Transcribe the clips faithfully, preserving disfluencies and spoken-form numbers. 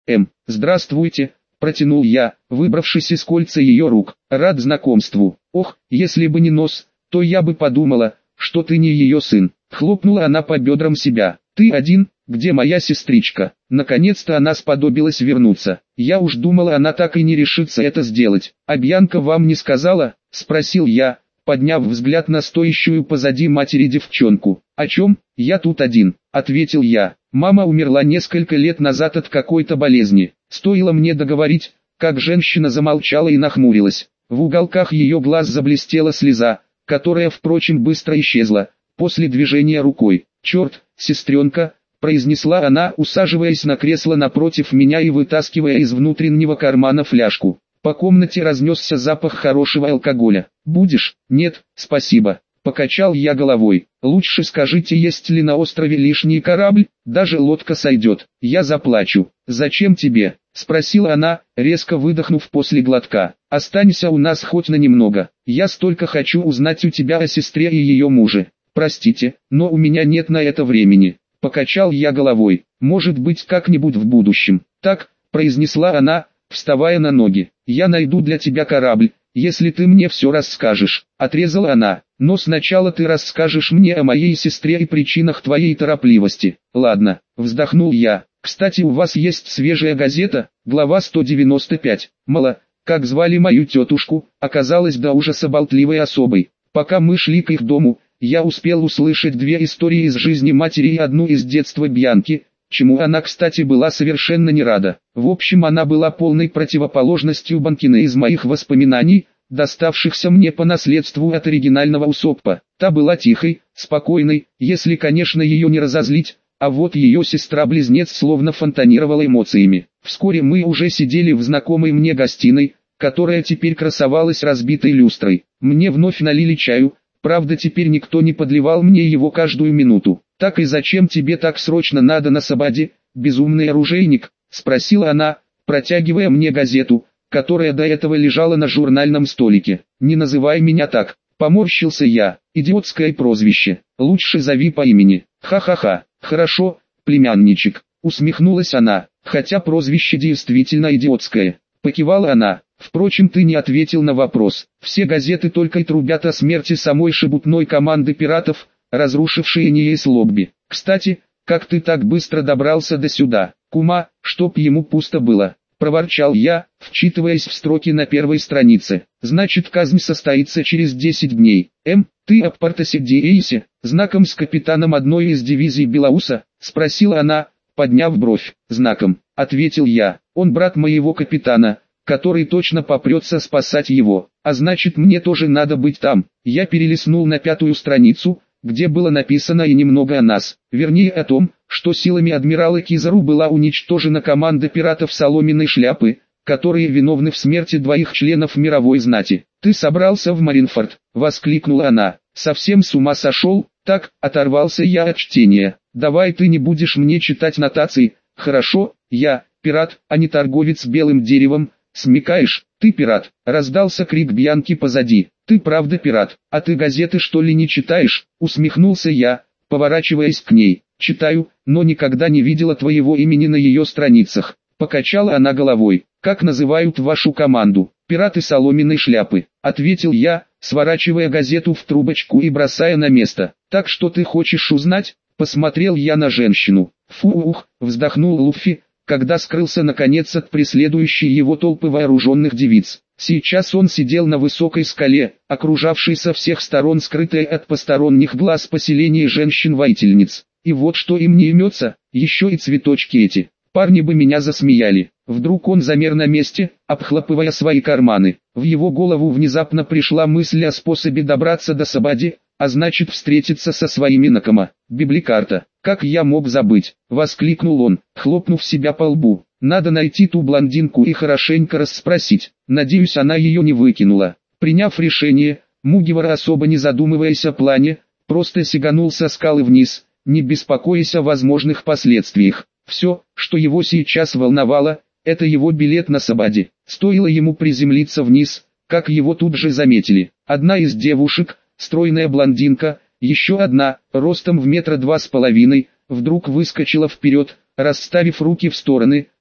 Эм, здравствуйте, протянул я, выбравшись из кольца ее рук. Рад знакомству. Ох, если бы не нос, то я бы подумала, что ты не ее сын. Хлопнула она по бедрам себя. Ты один? Где моя сестричка? Наконец-то она сподобилась вернуться. Я уж думала, она так и не решится это сделать. А Бьянка вам не сказала? Спросил я, подняв взгляд на стоящую позади матери девчонку. О чем? Я тут один, ответил я. Мама умерла несколько лет назад от какой-то болезни. Стоило мне договорить, как женщина замолчала и нахмурилась. В уголках ее глаз заблестела слеза, которая, впрочем, быстро исчезла после движения рукой. «Черт, сестренка», — произнесла она, усаживаясь на кресло напротив меня и вытаскивая из внутреннего кармана фляжку. По комнате разнесся запах хорошего алкоголя. «Будешь?» «Нет, спасибо». Покачал я головой. «Лучше скажите, есть ли на острове лишний корабль? Даже лодка сойдет. Я заплачу». «Зачем тебе?» — спросила она, резко выдохнув после глотка. «Останься у нас хоть на немного. Я столько хочу узнать у тебя о сестре и ее муже». «Простите, но у меня нет на это времени». Покачал я головой. «Может быть, как-нибудь в будущем». «Так», — произнесла она, вставая на ноги. «Я найду для тебя корабль, если ты мне все расскажешь», — отрезала она. «Но сначала ты расскажешь мне о моей сестре и причинах твоей торопливости». «Ладно», — вздохнул я. «Кстати, у вас есть свежая газета, глава сто девяносто пять. Мало, как звали мою тетушку, оказалась до ужаса болтливой особой. Пока мы шли к их дому, я успел услышать две истории из жизни матери и одну из детства Бьянки, чему она, кстати, была совершенно не рада. В общем, она была полной противоположностью Банкины из моих воспоминаний, доставшихся мне по наследству от оригинального Усоппа. Та была тихой, спокойной, если, конечно, ее не разозлить, а вот ее сестра-близнец словно фонтанировала эмоциями. Вскоре мы уже сидели в знакомой мне гостиной, которая теперь красовалась разбитой люстрой. Мне вновь налили чаю. Правда, теперь никто не подливал мне его каждую минуту. «Так и зачем тебе так срочно надо на Сабаде, безумный оружейник?» — спросила она, протягивая мне газету, которая до этого лежала на журнальном столике. «Не называй меня так», — поморщился я. «Идиотское прозвище. Лучше зови по имени». «Ха-ха-ха, хорошо, племянничек», — усмехнулась она. «Хотя прозвище действительно идиотское». Покивала она. «Впрочем, ты не ответил на вопрос. Все газеты только и трубят о смерти самой шебутной команды пиратов, разрушившей Нейс Лобби. Кстати, как ты так быстро добрался до сюда? Кума, чтоб ему пусто было», — проворчал я, вчитываясь в строки на первой странице. «Значит, казнь состоится через десять дней. Эм, ты об Портосе Диэйсе, знаком с капитаном одной из дивизий Белауса?» — спросила она, подняв бровь. «Знаком», — ответил я. «Он брат моего капитана, который точно попрется спасать его, а значит, мне тоже надо быть там». Я перелистнул на пятую страницу, где было написано и немного о нас, вернее о том, что силами адмирала Кизару была уничтожена команда пиратов Соломенной Шляпы, которые виновны в смерти двоих членов мировой знати. «Ты собрался в Маринфорд?» — воскликнула она. «Совсем с ума сошел?» «Так», — оторвался я от чтения. «Давай ты не будешь мне читать нотации, хорошо? Я пират, а не торговец белым деревом. Смекаешь, ты пират?» — раздался крик Бьянки позади. «Ты правда пират, а ты газеты что ли не читаешь?» — усмехнулся я, поворачиваясь к ней. «Читаю, но никогда не видела твоего имени на ее страницах». Покачала она головой. «Как называют вашу команду?» «Пираты Соломенной Шляпы», — ответил я, сворачивая газету в трубочку и бросая на место. «Так что ты хочешь узнать?» — посмотрел я на женщину. «Фу-ух», — вздохнул Луффи, когда скрылся наконец от преследующей его толпы вооруженных девиц. Сейчас он сидел на высокой скале, окружавшей со всех сторон скрытое от посторонних глаз поселение женщин-воительниц. И вот что им не имется, еще и цветочки эти. Парни бы меня засмеяли. Вдруг он замер на месте, обхлопывая свои карманы. В его голову внезапно пришла мысль о способе добраться до Сабади, а значит встретиться со своими Накома. Библикарта. «Как я мог забыть?» — воскликнул он, хлопнув себя по лбу. «Надо найти ту блондинку и хорошенько расспросить. Надеюсь, она ее не выкинула». Приняв решение, Мугивара, особо не задумываясь о плане, просто сиганул со скалы вниз, не беспокоясь о возможных последствиях. Все, что его сейчас волновало, это его билет на Сабади. Стоило ему приземлиться вниз, как его тут же заметили. Одна из девушек, стройная блондинка, еще одна, ростом в метра два с половиной, вдруг выскочила вперед, расставив руки в стороны,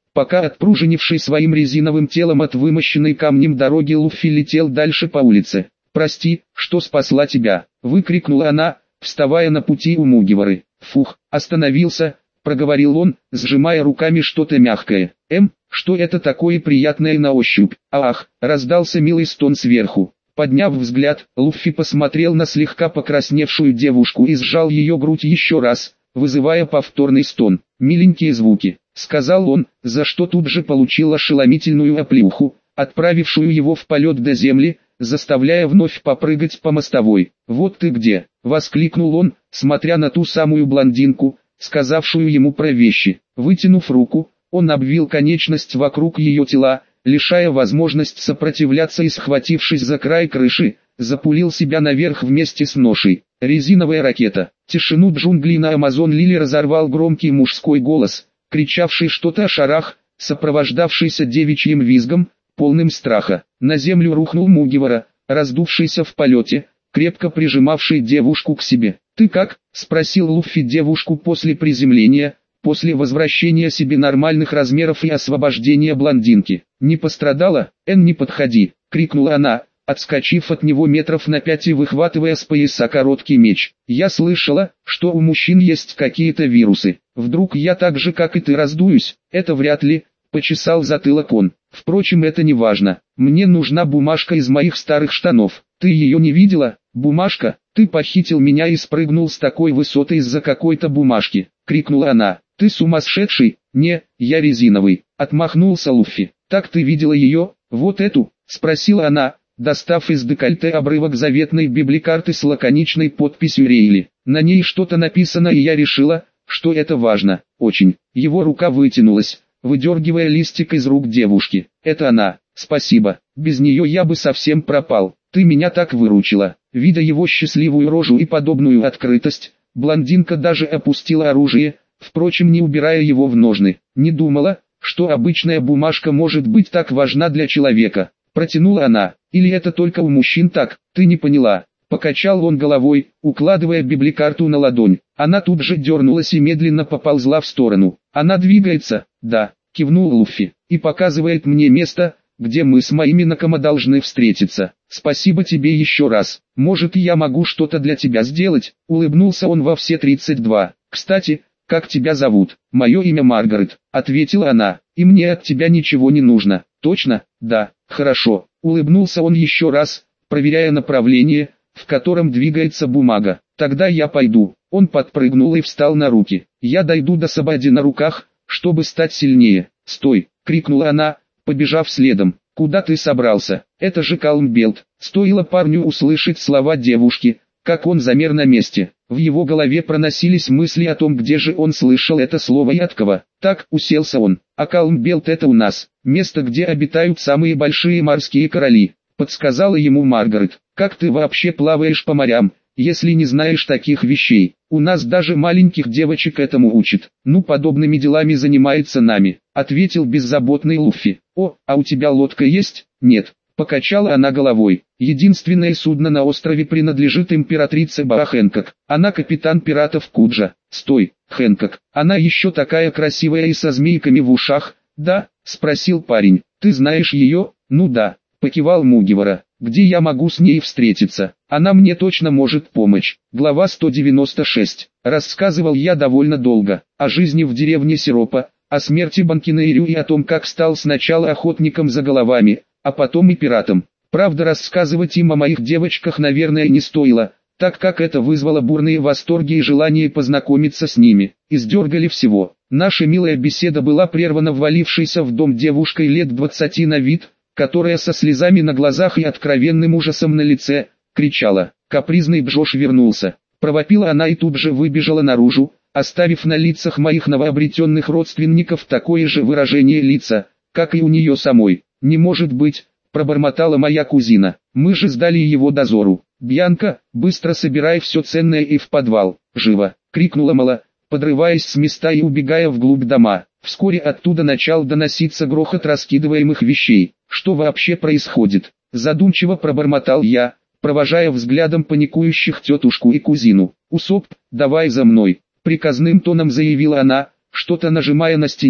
Пока отпружинивший своим резиновым телом от вымощенной камнем дороги Луффи летел дальше по улице. «Прости, что спасла тебя!» — выкрикнула она, вставая на пути у Мугивары. «Фух, остановился!» — проговорил он, сжимая руками что-то мягкое. «Эм, что это такое приятное на ощупь?» «Ах!» — раздался милый стон сверху. Подняв взгляд, Луффи посмотрел на слегка покрасневшую девушку и сжал ее грудь еще раз, вызывая повторный стон. «Миленькие звуки», — сказал он, за что тут же получил ошеломительную оплеуху, отправившую его в полет до земли, заставляя вновь попрыгать по мостовой. «Вот ты где!» — воскликнул он, смотря на ту самую блондинку, сказавшую ему про вещи. Вытянув руку, он обвил конечность вокруг ее тела, лишая возможность сопротивляться и, схватившись за край крыши, запулил себя наверх вместе с ношей. Резиновая ракета. Тишину джунглей на Амазон Лили разорвал громкий мужской голос, кричавший что-то о шарах, сопровождавшийся девичьим визгом, полным страха. На землю рухнул Мугивара, раздувшийся в полете, крепко прижимавший девушку к себе. «Ты как?» — спросил Луффи девушку после приземления, после возвращения себе нормальных размеров и освобождения блондинки. «Не пострадала? Эн, не подходи!» — крикнула она, отскочив от него метров на пять и выхватывая с пояса короткий меч. «Я слышала, что у мужчин есть какие-то вирусы. Вдруг я так же, как и ты, раздуюсь?» «Это вряд ли», — почесал затылок он. «Впрочем, это не важно. Мне нужна бумажка из моих старых штанов. Ты ее не видела? Бумажка? Ты похитил меня и спрыгнул с такой высоты из-за какой-то бумажки!» — крикнула она. «Ты сумасшедший?» «Не, я резиновый», — отмахнулся Луффи. «Так ты видела ее, вот эту?» — спросила она, достав из декольте обрывок заветной библикарты с лаконичной подписью Рейли. На ней что-то написано, и я решила, что это важно. Очень. Его рука вытянулась, выдергивая листик из рук девушки. «Это она. Спасибо. Без нее я бы совсем пропал. Ты меня так выручила». Видя его счастливую рожу и подобную открытость, блондинка даже опустила оружие, впрочем, не убирая его в ножны. «Не думала, что обычная бумажка может быть так важна для человека», — протянула она. «Или это только у мужчин так, ты не поняла?» Покачал он головой, укладывая библикарту на ладонь. Она тут же дернулась и медленно поползла в сторону. «Она двигается?» «Да», — кивнул Луффи, — «и показывает мне место, где мы с моими Накама должны встретиться. Спасибо тебе еще раз. Может, я могу что-то для тебя сделать?» Улыбнулся он во все тридцать два. «Кстати, как тебя зовут?» «Мое имя Маргарет», — ответила она, — «и мне от тебя ничего не нужно». «Точно?» «Да, хорошо». Улыбнулся он еще раз, проверяя направление, в котором двигается бумага. «Тогда я пойду». Он подпрыгнул и встал на руки. «Я дойду до Сабади на руках, чтобы стать сильнее». «Стой!» — крикнула она, побежав следом. «Куда ты собрался? Это же Калмбелт». Стоило парню услышать слова девушки, как он замер на месте. В его голове проносились мысли о том, где же он слышал это слово и от кого. Так, уселся он. «А Калмбелт — это у нас, место, где обитают самые большие морские короли», — подсказала ему Маргарет. «Как ты вообще плаваешь по морям, если не знаешь таких вещей? У нас даже маленьких девочек этому учат». «Ну, подобными делами занимается нами», — ответил беззаботный Луффи. «О, а у тебя лодка есть?» «Нет», — покачала она головой. «Единственное судно на острове принадлежит императрице Баа Хэнкок. Она капитан пиратов Куджа». «Стой, Хэнкок, она еще такая красивая и со змейками в ушах, да?» — спросил парень. «Ты знаешь ее?» «Ну да», — покивал Мугивара. «Где я могу с ней встретиться? Она мне точно может помочь». Глава сто девяносто шесть. Рассказывал я довольно долго, о жизни в деревне Сиропа, о смерти Банкинейрю и о том, как стал сначала охотником за головами, а потом и пиратом. Правда, рассказывать им о моих девочках, наверное, не стоило, так как это вызвало бурные восторги и желание познакомиться с ними. Издергали всего. Наша милая беседа была прервана ввалившейся в дом девушкой лет двадцати на вид, которая со слезами на глазах и откровенным ужасом на лице кричала: «Капризный Бжош вернулся!» Провопила она и тут же выбежала наружу, оставив на лицах моих новообретенных родственников такое же выражение лица, как и у нее самой. «Не может быть!» — пробормотала моя кузина. «Мы же сдали его дозору». «Бьянка, быстро собирай все ценное и в подвал, живо!» — крикнула Мала, подрываясь с места и убегая вглубь дома. Вскоре оттуда начал доноситься грохот раскидываемых вещей. «Что вообще происходит?» — задумчиво пробормотал я, провожая взглядом паникующих тетушку и кузину. «Усоп, давай за мной!» — приказным тоном заявила она, что-то нажимая на стене,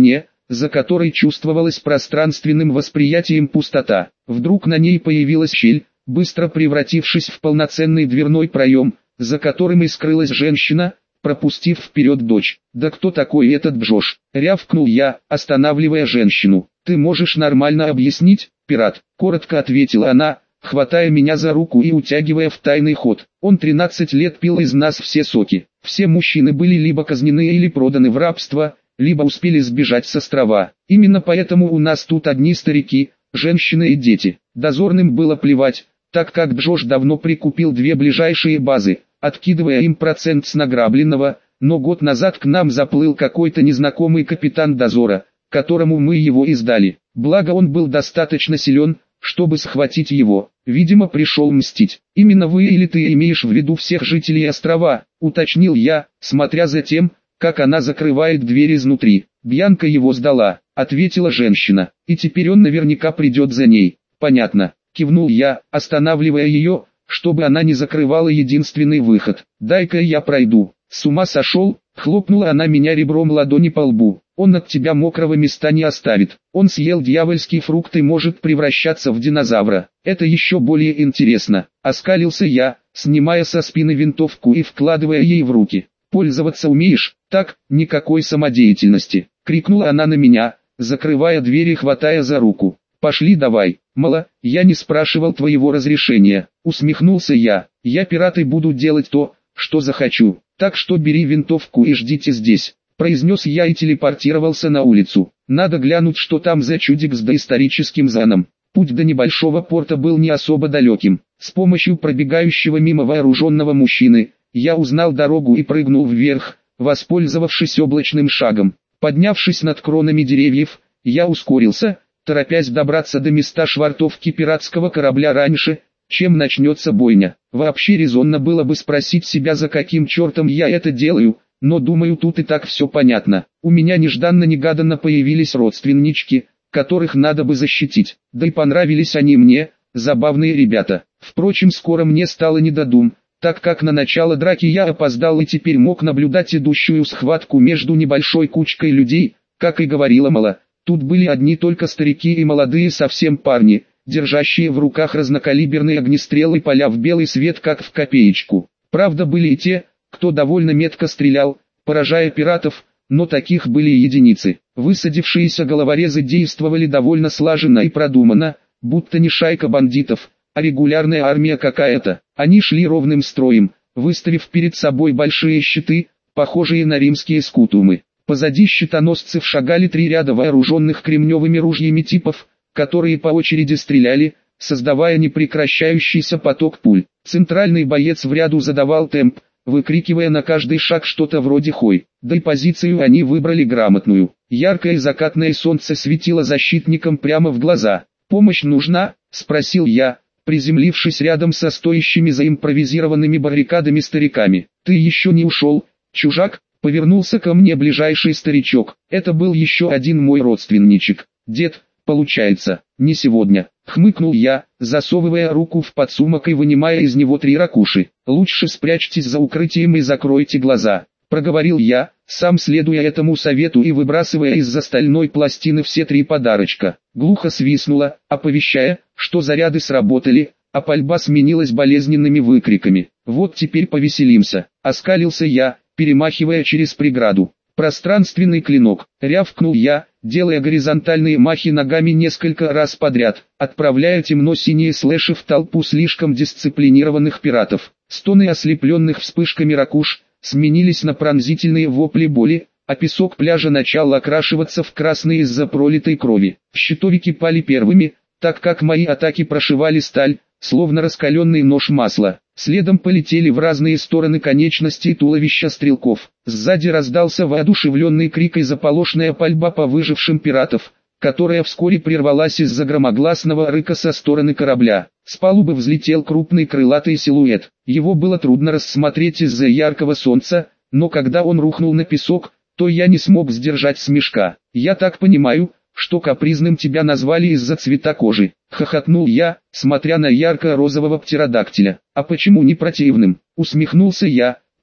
за которой чувствовалась пространственным восприятием пустота. Вдруг на ней появилась щель, быстро превратившись в полноценный дверной проем, за которым и скрылась женщина, пропустив вперед дочь. «Да кто такой этот Джош?» — рявкнул я, останавливая женщину. «Ты можешь нормально объяснить, пират?» — коротко ответила она, хватая меня за руку и утягивая в тайный ход. «Он тринадцать лет пил из нас все соки. Все мужчины были либо казнены или проданы в рабство, либо успели сбежать с острова. Именно поэтому у нас тут одни старики, женщины и дети». Дозорным было плевать, так как Джош давно прикупил две ближайшие базы, откидывая им процент с награбленного, но год назад к нам заплыл какой-то незнакомый капитан дозора, которому мы его и сдали. Благо он был достаточно силен, чтобы схватить его. Видимо, пришел мстить. «Именно вы или ты имеешь в виду всех жителей острова?» — уточнил я, смотря за тем, как она закрывает дверь изнутри. «Бьянка его сдала», — ответила женщина, — «и теперь он наверняка придет за ней». «Понятно», — кивнул я, останавливая ее, чтобы она не закрывала единственный выход. «Дай-ка я пройду». «С ума сошел?» — хлопнула она меня ребром ладони по лбу. «Он от тебя мокрого места не оставит. Он съел дьявольский фрукт и может превращаться в динозавра. Это еще более интересно». Оскалился я, снимая со спины винтовку и вкладывая ей в руки. «Пользоваться умеешь?» «Так, никакой самодеятельности», — крикнула она на меня, закрывая дверь и хватая за руку. «Пошли давай». «Мало, я не спрашивал твоего разрешения», — усмехнулся я. «Я пират и буду делать то, что захочу. Так что бери винтовку и ждите здесь», — произнес я и телепортировался на улицу. Надо глянуть, что там за чудик с доисторическим заном. Путь до небольшого порта был не особо далеким. С помощью пробегающего мимо вооруженного мужчины, я узнал дорогу и прыгнул вверх, воспользовавшись облачным шагом. Поднявшись над кронами деревьев, я ускорился, торопясь добраться до места швартовки пиратского корабля раньше, чем начнется бойня. Вообще резонно было бы спросить себя, за каким чертом я это делаю, но думаю, тут и так все понятно. У меня нежданно-негаданно появились родственнички, которых надо бы защитить, да и понравились они мне, забавные ребята. Впрочем, скоро мне стало не до дум, так как на начало драки я опоздал и теперь мог наблюдать идущую схватку между небольшой кучкой людей, как и говорила Мала. Тут были одни только старики и молодые совсем парни, держащие в руках разнокалиберные огнестрелы и поля в белый свет как в копеечку. Правда, были и те, кто довольно метко стрелял, поражая пиратов, но таких были единицы. Высадившиеся головорезы действовали довольно слаженно и продуманно, будто не шайка бандитов, а регулярная армия какая-то. Они шли ровным строем, выставив перед собой большие щиты, похожие на римские скутумы. Позади щитоносцев шагали три ряда вооруженных кремневыми ружьями типов, которые по очереди стреляли, создавая непрекращающийся поток пуль. Центральный боец в ряду задавал темп, выкрикивая на каждый шаг что-то вроде «Хой!». Да и позицию они выбрали грамотную. Яркое закатное солнце светило защитникам прямо в глаза. «Помощь нужна?» — спросил я, приземлившись рядом со стоящими за импровизированными баррикадами стариками. «Ты еще не ушел, чужак?» — повернулся ко мне ближайший старичок. Это был еще один мой родственничек. «Дед, получается, не сегодня», — хмыкнул я, засовывая руку в подсумок и вынимая из него три ракуши. «Лучше спрячьтесь за укрытием и закройте глаза», — проговорил я, сам следуя этому совету и выбрасывая из-за стальной пластины все три подарочка. Глухо свистнуло, оповещая, что заряды сработали, а пальба сменилась болезненными выкриками. «Вот теперь повеселимся», — оскалился я, перемахивая через преграду. «Пространственный клинок», — рявкнул я, делая горизонтальные махи ногами несколько раз подряд, отправляя темно-синие слэши в толпу слишком дисциплинированных пиратов. Стоны ослепленных вспышками ракуш сменились на пронзительные вопли боли, а песок пляжа начал окрашиваться в красный из-за пролитой крови. Щитовики пали первыми, так как мои атаки прошивали сталь, словно раскаленный нож масла. Следом полетели в разные стороны конечности и туловища стрелков. Сзади раздался воодушевленный крик и заполошная пальба по выжившим пиратов, которая вскоре прервалась из-за громогласного рыка со стороны корабля. С палубы взлетел крупный крылатый силуэт. Его было трудно рассмотреть из-за яркого солнца, но когда он рухнул на песок, то я не смог сдержать смешка. «Я так понимаю, что капризным тебя назвали из-за цвета кожи», — хохотнул я, смотря на ярко-розового птеродактиля. «А почему не противным?» — усмехнулся я,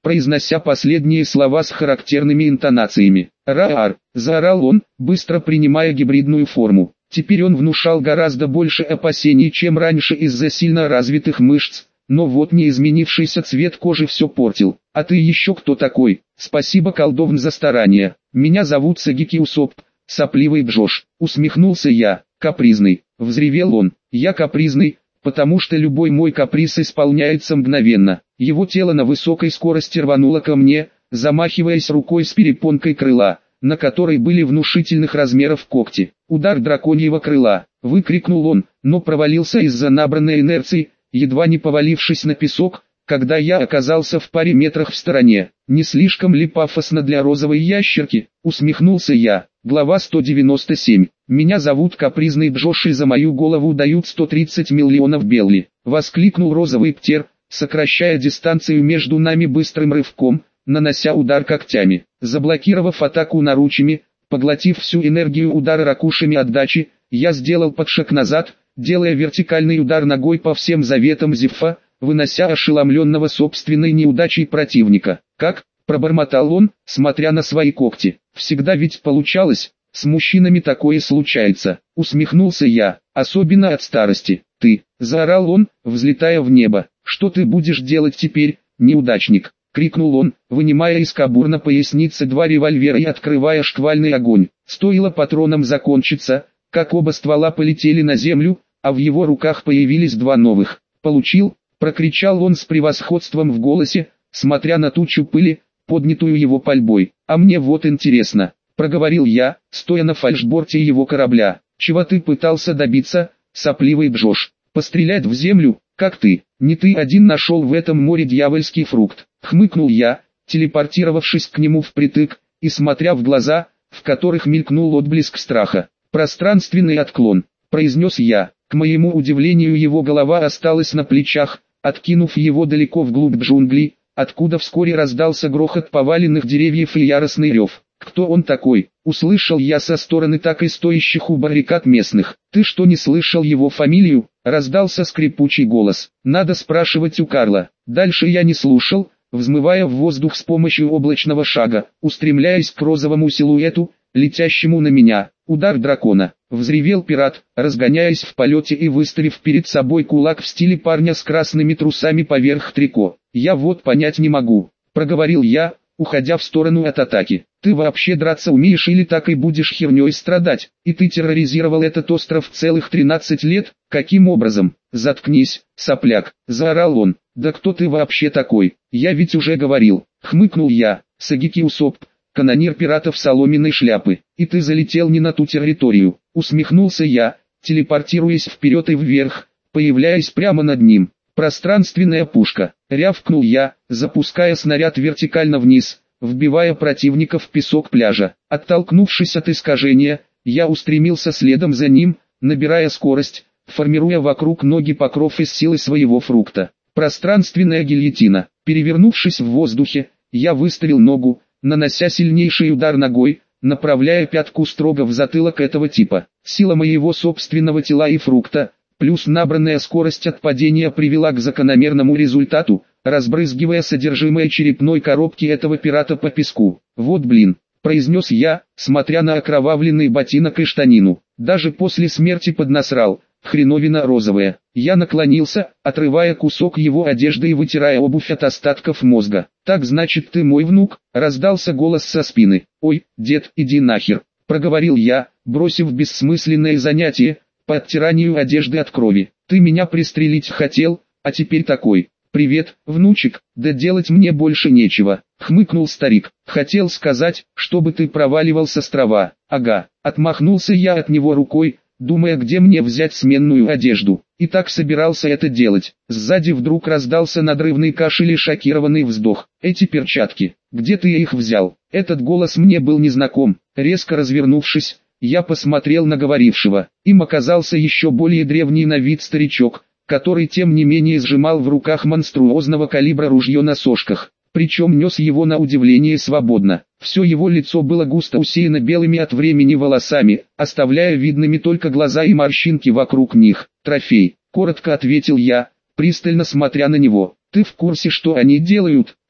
произнося последние слова с характерными интонациями. «Раар!» – заорал он, быстро принимая гибридную форму. Теперь он внушал гораздо больше опасений, чем раньше из-за сильно развитых мышц, но вот неизменившийся цвет кожи все портил. «А ты еще кто такой?» «Спасибо, колдовн, за старание. Меня зовут Сагики Усоп, сопливый Джош». Усмехнулся я. «Капризный», — взревел он. «Я капризный, потому что любой мой каприз исполняется мгновенно». Его тело на высокой скорости рвануло ко мне, замахиваясь рукой с перепонкой крыла, на которой были внушительных размеров когти. «Удар драконьего крыла!» — выкрикнул он, но провалился из-за набранной инерции, едва не повалившись на песок, когда я оказался в паре метрах в стороне. «Не слишком ли пафосно для розовой ящерки?» — усмехнулся я. Глава сто девяносто семь. «Меня зовут Капризный Джош, и за мою голову дают сто тридцать миллионов белли!» — воскликнул розовый птер, сокращая дистанцию между нами быстрым рывком, нанося удар когтями. Заблокировав атаку наручами, поглотив всю энергию удара ракушами отдачи, я сделал подшаг назад, делая вертикальный удар ногой по всем заветам Зевса, вынося ошеломленного собственной неудачей противника. «Как?» – пробормотал он, смотря на свои когти. «Всегда ведь получалось, с мужчинами такое случается», – усмехнулся я, – «особенно от старости». «Ты!» – заорал он, взлетая в небо. «Что ты будешь делать теперь, неудачник?» — крикнул он, вынимая из кобур на пояснице два револьвера и открывая шквальный огонь. Стоило патронам закончиться, как оба ствола полетели на землю, а в его руках появились два новых. «Получил!» — прокричал он с превосходством в голосе, смотря на тучу пыли, поднятую его пальбой. «А мне вот интересно», — проговорил я, стоя на фальшборте его корабля. «Чего ты пытался добиться, сопливый Джош? Пострелять в землю, как ты? Не ты один нашел в этом море дьявольский фрукт», — хмыкнул я, телепортировавшись к нему впритык, и смотря в глаза, в которых мелькнул отблеск страха. «Пространственный отклон», — произнес я. К моему удивлению, его голова осталась на плечах, откинув его далеко вглубь джунглей, откуда вскоре раздался грохот поваленных деревьев и яростный рев. «Кто он такой?» — услышал я со стороны так и стоящих у баррикад местных. «Ты что, не слышал его фамилию?» — раздался скрипучий голос. «Надо спрашивать у Карла». Дальше я не слушал, взмывая в воздух с помощью облачного шага, устремляясь к розовому силуэту, летящему на меня. «Удар дракона!» — взревел пират, разгоняясь в полете и выставив перед собой кулак в стиле парня с красными трусами поверх трико. «Я вот понять не могу», — проговорил я, уходя в сторону от атаки. «Ты вообще драться умеешь или так и будешь херней страдать? И ты терроризировал этот остров целых тринадцать лет? Каким образом?» «Заткнись, сопляк», — заорал он. «Да кто ты вообще такой? Я ведь уже говорил», — хмыкнул я. «Сагики Усоп, канонир пиратов соломенной шляпы, и ты залетел не на ту территорию», — усмехнулся я, телепортируясь вперед и вверх, появляясь прямо над ним. «Пространственная пушка», — рявкнул я, запуская снаряд вертикально вниз, вбивая противника в песок пляжа. Оттолкнувшись от искажения, я устремился следом за ним, набирая скорость, формируя вокруг ноги покров из силы своего фрукта. Пространственная гильотина. Перевернувшись в воздухе, я выставил ногу, нанося сильнейший удар ногой, направляя пятку строго в затылок этого типа. Сила моего собственного тела и фрукта, плюс набранная скорость от падения, привела к закономерному результату, разбрызгивая содержимое черепной коробки этого пирата по песку. «Вот блин», — произнес я, смотря на окровавленный ботинок и штанину. «Даже после смерти поднасрал, хреновина розовая». Я наклонился, отрывая кусок его одежды и вытирая обувь от остатков мозга. «Так значит ты мой внук?» — раздался голос со спины. «Ой, дед, иди нахер», — проговорил я, бросив бессмысленное занятие по оттиранию одежды от крови. «Ты меня пристрелить хотел, а теперь такой. Привет, внучек, да делать мне больше нечего», — хмыкнул старик. «Хотел сказать, чтобы ты проваливал с острова». «Ага», — отмахнулся я от него рукой, думая, где мне взять сменную одежду. И так собирался это делать. Сзади вдруг раздался надрывный кашель и шокированный вздох. «Эти перчатки, где ты их взял?» Этот голос мне был незнаком. Резко развернувшись, я посмотрел на говорившего. Им оказался еще более древний на вид старичок, который тем не менее сжимал в руках монструозного калибра ружье на сошках. Причем нес его на удивление свободно. Все его лицо было густо усеяно белыми от времени волосами, оставляя видными только глаза и морщинки вокруг них. «Трофей», — коротко ответил я, пристально смотря на него. «Ты в курсе, что они делают?»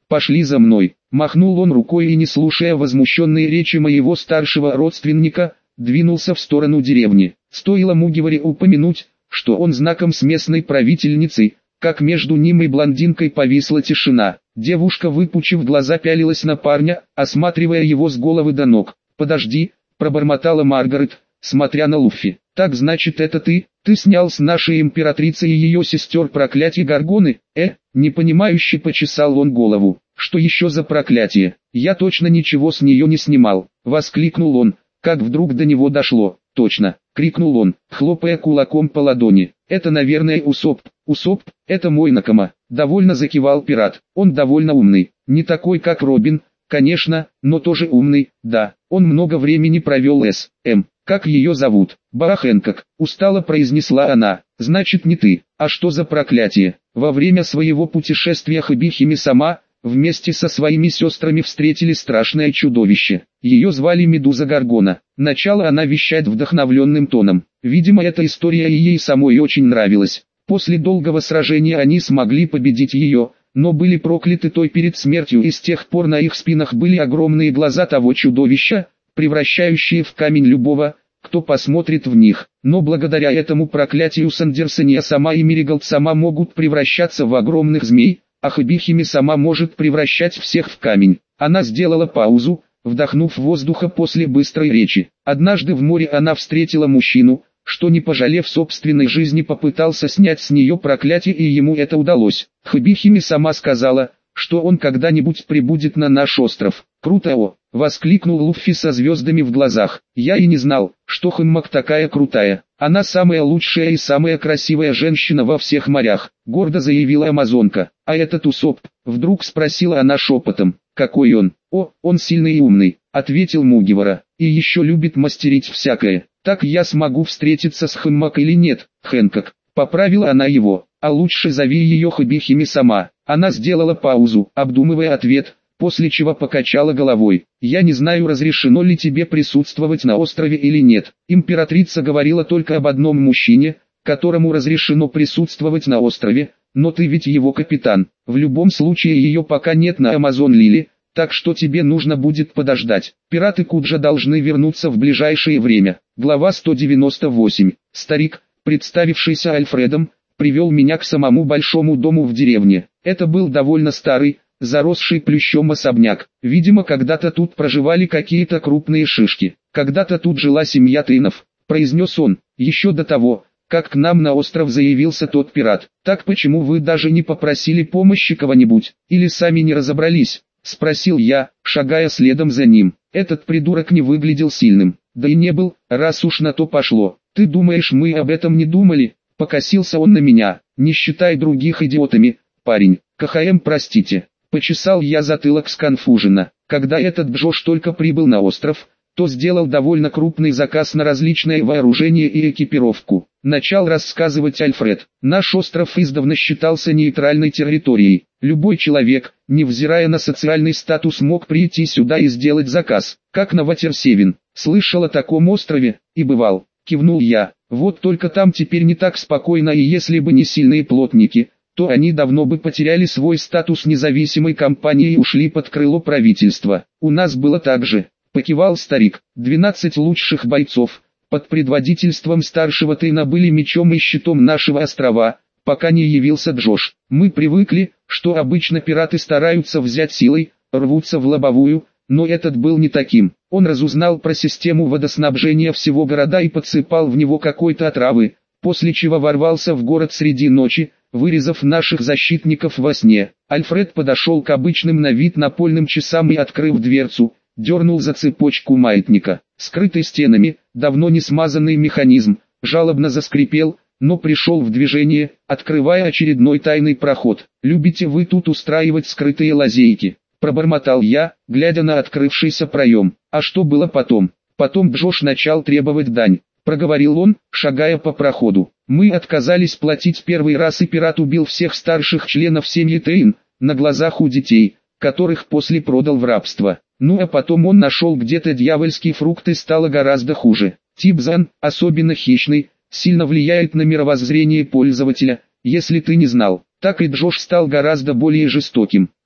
пошли за мной. Махнул он рукой и, не слушая возмущенные речи моего старшего родственника, двинулся в сторону деревни. Стоило Мугиваре упомянуть, что он знаком с местной правительницей, как между ним и блондинкой повисла тишина. Девушка, выпучив глаза, пялилась на парня, осматривая его с головы до ног. «Подожди», — пробормотала Маргарет, смотря на Луффи. «Так значит, это ты? Ты снял с нашей императрицы и ее сестер проклятие Гаргоны?» «Э?» — непонимающе почесал он голову. «Что еще за проклятие? Я точно ничего с нее не снимал!» — воскликнул он, как вдруг до него дошло. «Точно!» — крикнул он, хлопая кулаком по ладони. «Это, наверное, Усоп. Усоп, это мой Накама!» — довольно закивал пират. «Он довольно умный, не такой, как Робин, конечно, но тоже умный, да. Он много времени провел с М. Как ее зовут?» «Баа Хэнкок», — устало произнесла она. «Значит, не ты. А что за проклятие?» Во время своего путешествия Хибихими сама, вместе со своими сестрами, встретили страшное чудовище. Ее звали Медуза Гаргона. Начала она вещать вдохновленным тоном. Видимо, эта история и ей самой очень нравилась. После долгого сражения они смогли победить ее, но были прокляты той перед смертью, и с тех пор на их спинах были огромные глаза того чудовища, превращающие в камень любого, кто посмотрит в них. Но благодаря этому проклятию Сандерсония сама и Мериголд сама могут превращаться в огромных змей, а Хибихими сама может превращать всех в камень. Она сделала паузу, вдохнув воздуха после быстрой речи. Однажды в море она встретила мужчину, что, не пожалев собственной жизни, попытался снять с нее проклятие, и ему это удалось. Хибихими сама сказала, что он когда-нибудь прибудет на наш остров. «Круто, о!» — воскликнул Луффи со звездами в глазах. «Я и не знал, что Хэммок такая крутая. Она самая лучшая и самая красивая женщина во всех морях», — гордо заявила амазонка. «А этот Усоп?» — вдруг спросила она шепотом. «Какой он?» «О, он сильный и умный», — ответил Мугивара. «И еще любит мастерить всякое. Так я смогу встретиться с Хэммок или нет?» «Хэнкок», — поправила она его. «А лучше зови ее Хибихими сама». Она сделала паузу, обдумывая ответ, после чего покачала головой. «Я не знаю, разрешено ли тебе присутствовать на острове или нет. Императрица говорила только об одном мужчине, которому разрешено присутствовать на острове, но ты ведь его капитан. В любом случае ее пока нет на Амазон-Лили, так что тебе нужно будет подождать. Пираты Куджа должны вернуться в ближайшее время». Глава сто девяносто восемь. Старик, представившийся Альфредом, привел меня к самому большому дому в деревне. Это был довольно старый, заросший плющом особняк. Видимо, когда-то тут проживали какие-то крупные шишки. «Когда-то тут жила семья Тейнов», — произнес он, еще до того, как к нам на остров заявился тот пират. «Так почему вы даже не попросили помощи кого-нибудь, или сами не разобрались?» — спросил я, шагая следом за ним. Этот придурок не выглядел сильным, да и не был, раз уж на то пошло. «Ты думаешь, мы об этом не думали?» — покосился он на меня. «Не считай других идиотами, парень». «КХМ, простите». Почесал я затылок сконфуженно. Когда этот Джош только прибыл на остров, то сделал довольно крупный заказ на различное вооружение и экипировку. Начал рассказывать Альфред. Наш остров издавна считался нейтральной территорией. Любой человек, невзирая на социальный статус, мог прийти сюда и сделать заказ, как на Ватерсевен. Слышал о таком острове, и бывал. Кивнул я. Вот только там теперь не так спокойно, и если бы не сильные плотники, то они давно бы потеряли свой статус независимой компании и ушли под крыло правительства. У нас было так же. Покивал старик. двенадцать лучших бойцов, под предводительством старшего Тейна, были мечом и щитом нашего острова, пока не явился Джош. Мы привыкли, что обычно пираты стараются взять силой, рвутся в лобовую, но этот был не таким. Он разузнал про систему водоснабжения всего города и подсыпал в него какой-то отравы, после чего ворвался в город среди ночи, вырезав наших защитников во сне. Альфред подошел к обычным на вид напольным часам и, открыв дверцу, дернул за цепочку маятника. Скрытый стенами, давно не смазанный механизм, жалобно заскрипел, но пришел в движение, открывая очередной тайный проход. «Любите вы тут устраивать скрытые лазейки?» — пробормотал я, глядя на открывшийся проем. «А что было потом?» «Потом Джош начал требовать дань», — проговорил он, шагая по проходу. «Мы отказались платить первый раз, и пират убил всех старших членов семьи Тейн, на глазах у детей, которых после продал в рабство. Ну а потом он нашел где-то дьявольский фрукт, и стало гораздо хуже. Тибзан, особенно хищный, сильно влияет на мировоззрение пользователя, если ты не знал. Так и Джош стал гораздо более жестоким.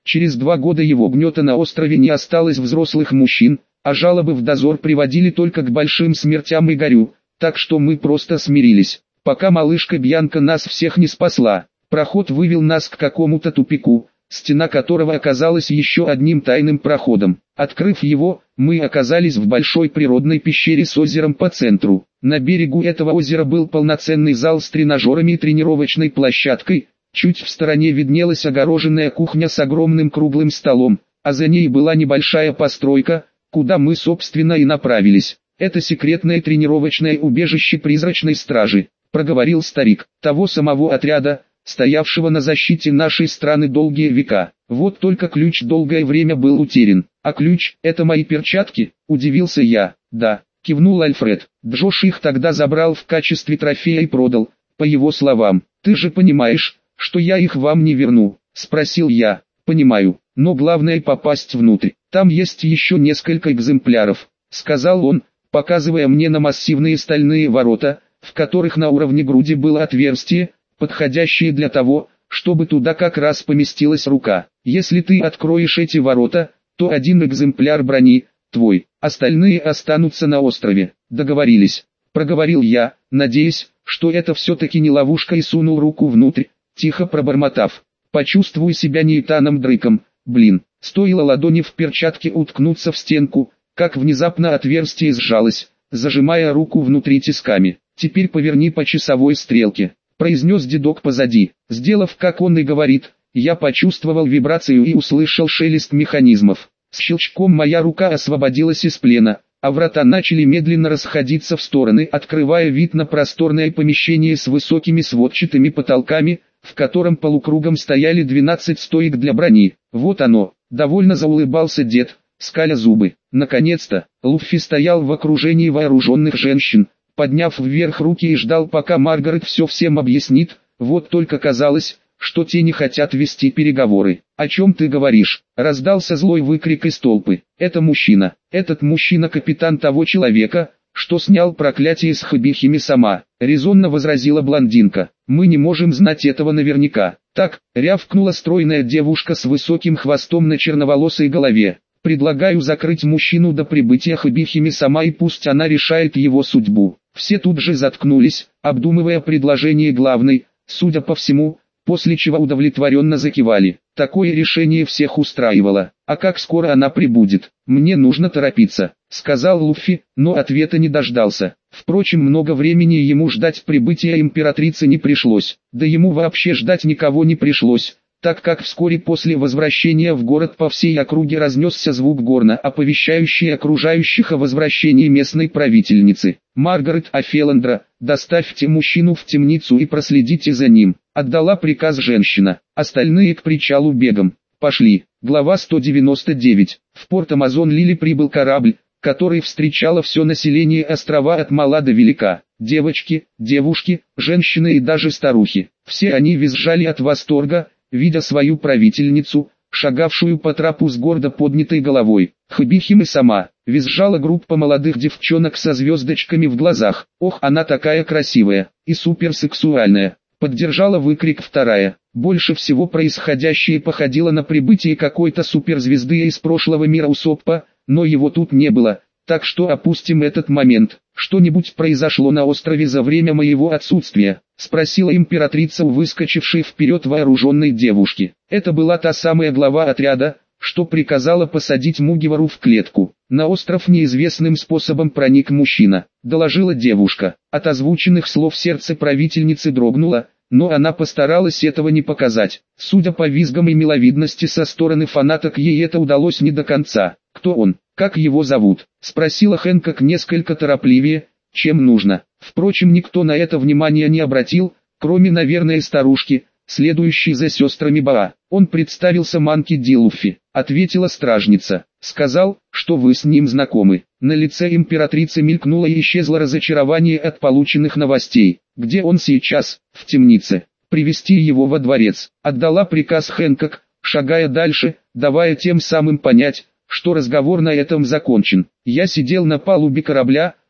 Через два года его гнета на острове не осталось взрослых мужчин, а жалобы в дозор приводили только к большим смертям и горю, так что мы просто смирились. Пока малышка Бьянка нас всех не спасла, проход вывел нас к какому-то тупику, стена которого оказалась еще одним тайным проходом. Открыв его, мы оказались в большой природной пещере с озером по центру. На берегу этого озера был полноценный зал с тренажерами и тренировочной площадкой. Чуть в стороне виднелась огороженная кухня с огромным круглым столом, а за ней была небольшая постройка, куда мы собственно и направились. «Это секретное тренировочное убежище призрачной стражи», — проговорил старик, того самого отряда, стоявшего на защите нашей страны долгие века. Вот только ключ долгое время был утерян. «А ключ — это мои перчатки?» — удивился я. «Да», — кивнул Альфред. «Джош их тогда забрал в качестве трофея и продал, по его словам. Ты же понимаешь, что я их вам не верну?» — спросил я. «Понимаю, но главное попасть внутрь. Там есть еще несколько экземпляров», — сказал он, показывая мне на массивные стальные ворота, в которых на уровне груди было отверстие, подходящее для того, чтобы туда как раз поместилась рука. «Если ты откроешь эти ворота, то один экземпляр брони твой, остальные останутся на острове». «Договорились», — проговорил я, надеясь, что это все-таки не ловушка, и сунул руку внутрь, тихо пробормотав: «Почувствуй себя Нейтаном Дрейком». Блин, стоило ладони в перчатке уткнуться в стенку, как внезапно отверстие сжалось, зажимая руку внутри тисками. «Теперь поверни по часовой стрелке», — произнес дедок позади. Сделав, как он и говорит, я почувствовал вибрацию и услышал шелест механизмов. С щелчком моя рука освободилась из плена, а врата начали медленно расходиться в стороны, открывая вид на просторное помещение с высокими сводчатыми потолками, в котором полукругом стояли двенадцать стоек для брони. «Вот оно», — довольно заулыбался дед, скаля зубы. Наконец-то, Луффи стоял в окружении вооруженных женщин, подняв вверх руки, и ждал, пока Маргарет все всем объяснит. Вот только казалось, что те не хотят вести переговоры. «О чем ты говоришь?» — раздался злой выкрик из толпы. «Это мужчина. Этот мужчина капитан того человека, что снял проклятие с Хабихими сама», — резонно возразила блондинка. «Мы не можем знать этого наверняка». «Так», — рявкнула стройная девушка с высоким хвостом на черноволосой голове. «Предлагаю закрыть мужчину до прибытия Хабихими сама, и пусть она решает его судьбу». Все тут же заткнулись, обдумывая предложение главной, судя по всему, после чего удовлетворенно закивали. Такое решение всех устраивало. «А как скоро она прибудет?» «Мне нужно торопиться», — сказал Луффи, но ответа не дождался. Впрочем, много времени ему ждать прибытия императрицы не пришлось, да ему вообще ждать никого не пришлось, так как вскоре после возвращения в город по всей округе разнесся звук горна, оповещающий окружающих о возвращении местной правительницы. «Маргарет Афеландра, доставьте мужчину в темницу и проследите за ним», — отдала приказ женщина. «Остальные к причалу бегом. Пошли». Глава сто девяносто девять. В порт Амазон Лили прибыл корабль, который встречало все население острова от мала до велика. Девочки, девушки, женщины и даже старухи. Все они визжали от восторга, видя свою правительницу, шагавшую по трапу с гордо поднятой головой. Хабихими сама, визжала группа молодых девчонок со звездочками в глазах. «Ох, она такая красивая и суперсексуальная», — поддержала выкрик вторая. Больше всего происходящее походило на прибытие какой-то суперзвезды из прошлого мира Усоппа, но его тут не было, так что опустим этот момент. «Что-нибудь произошло на острове за время моего отсутствия?» — спросила императрица у выскочившей вперед вооруженной девушки. Это была та самая глава отряда, что приказала посадить Мугивару в клетку. «На остров неизвестным способом проник мужчина», — доложила девушка. От озвученных слов сердце правительницы дрогнуло, но она постаралась этого не показать. Судя по визгам и миловидности со стороны фанаток, ей это удалось не до конца. «Кто он? Как его зовут?» — спросила Хэнкок несколько торопливее, чем нужно. Впрочем, никто на это внимания не обратил, кроме, наверное, старушки, следующей за сестрами Баа. «Он представился Манки Ди Луффи», — ответила стражница. «Сказал, что вы с ним знакомы». На лице императрицы мелькнуло и исчезло разочарование от полученных новостей. «Где он сейчас?» «В темнице. Привести его во дворец», — отдала приказ Хэнкок, шагая дальше, давая тем самым понять, что разговор на этом закончен. Я сидел на палубе корабля,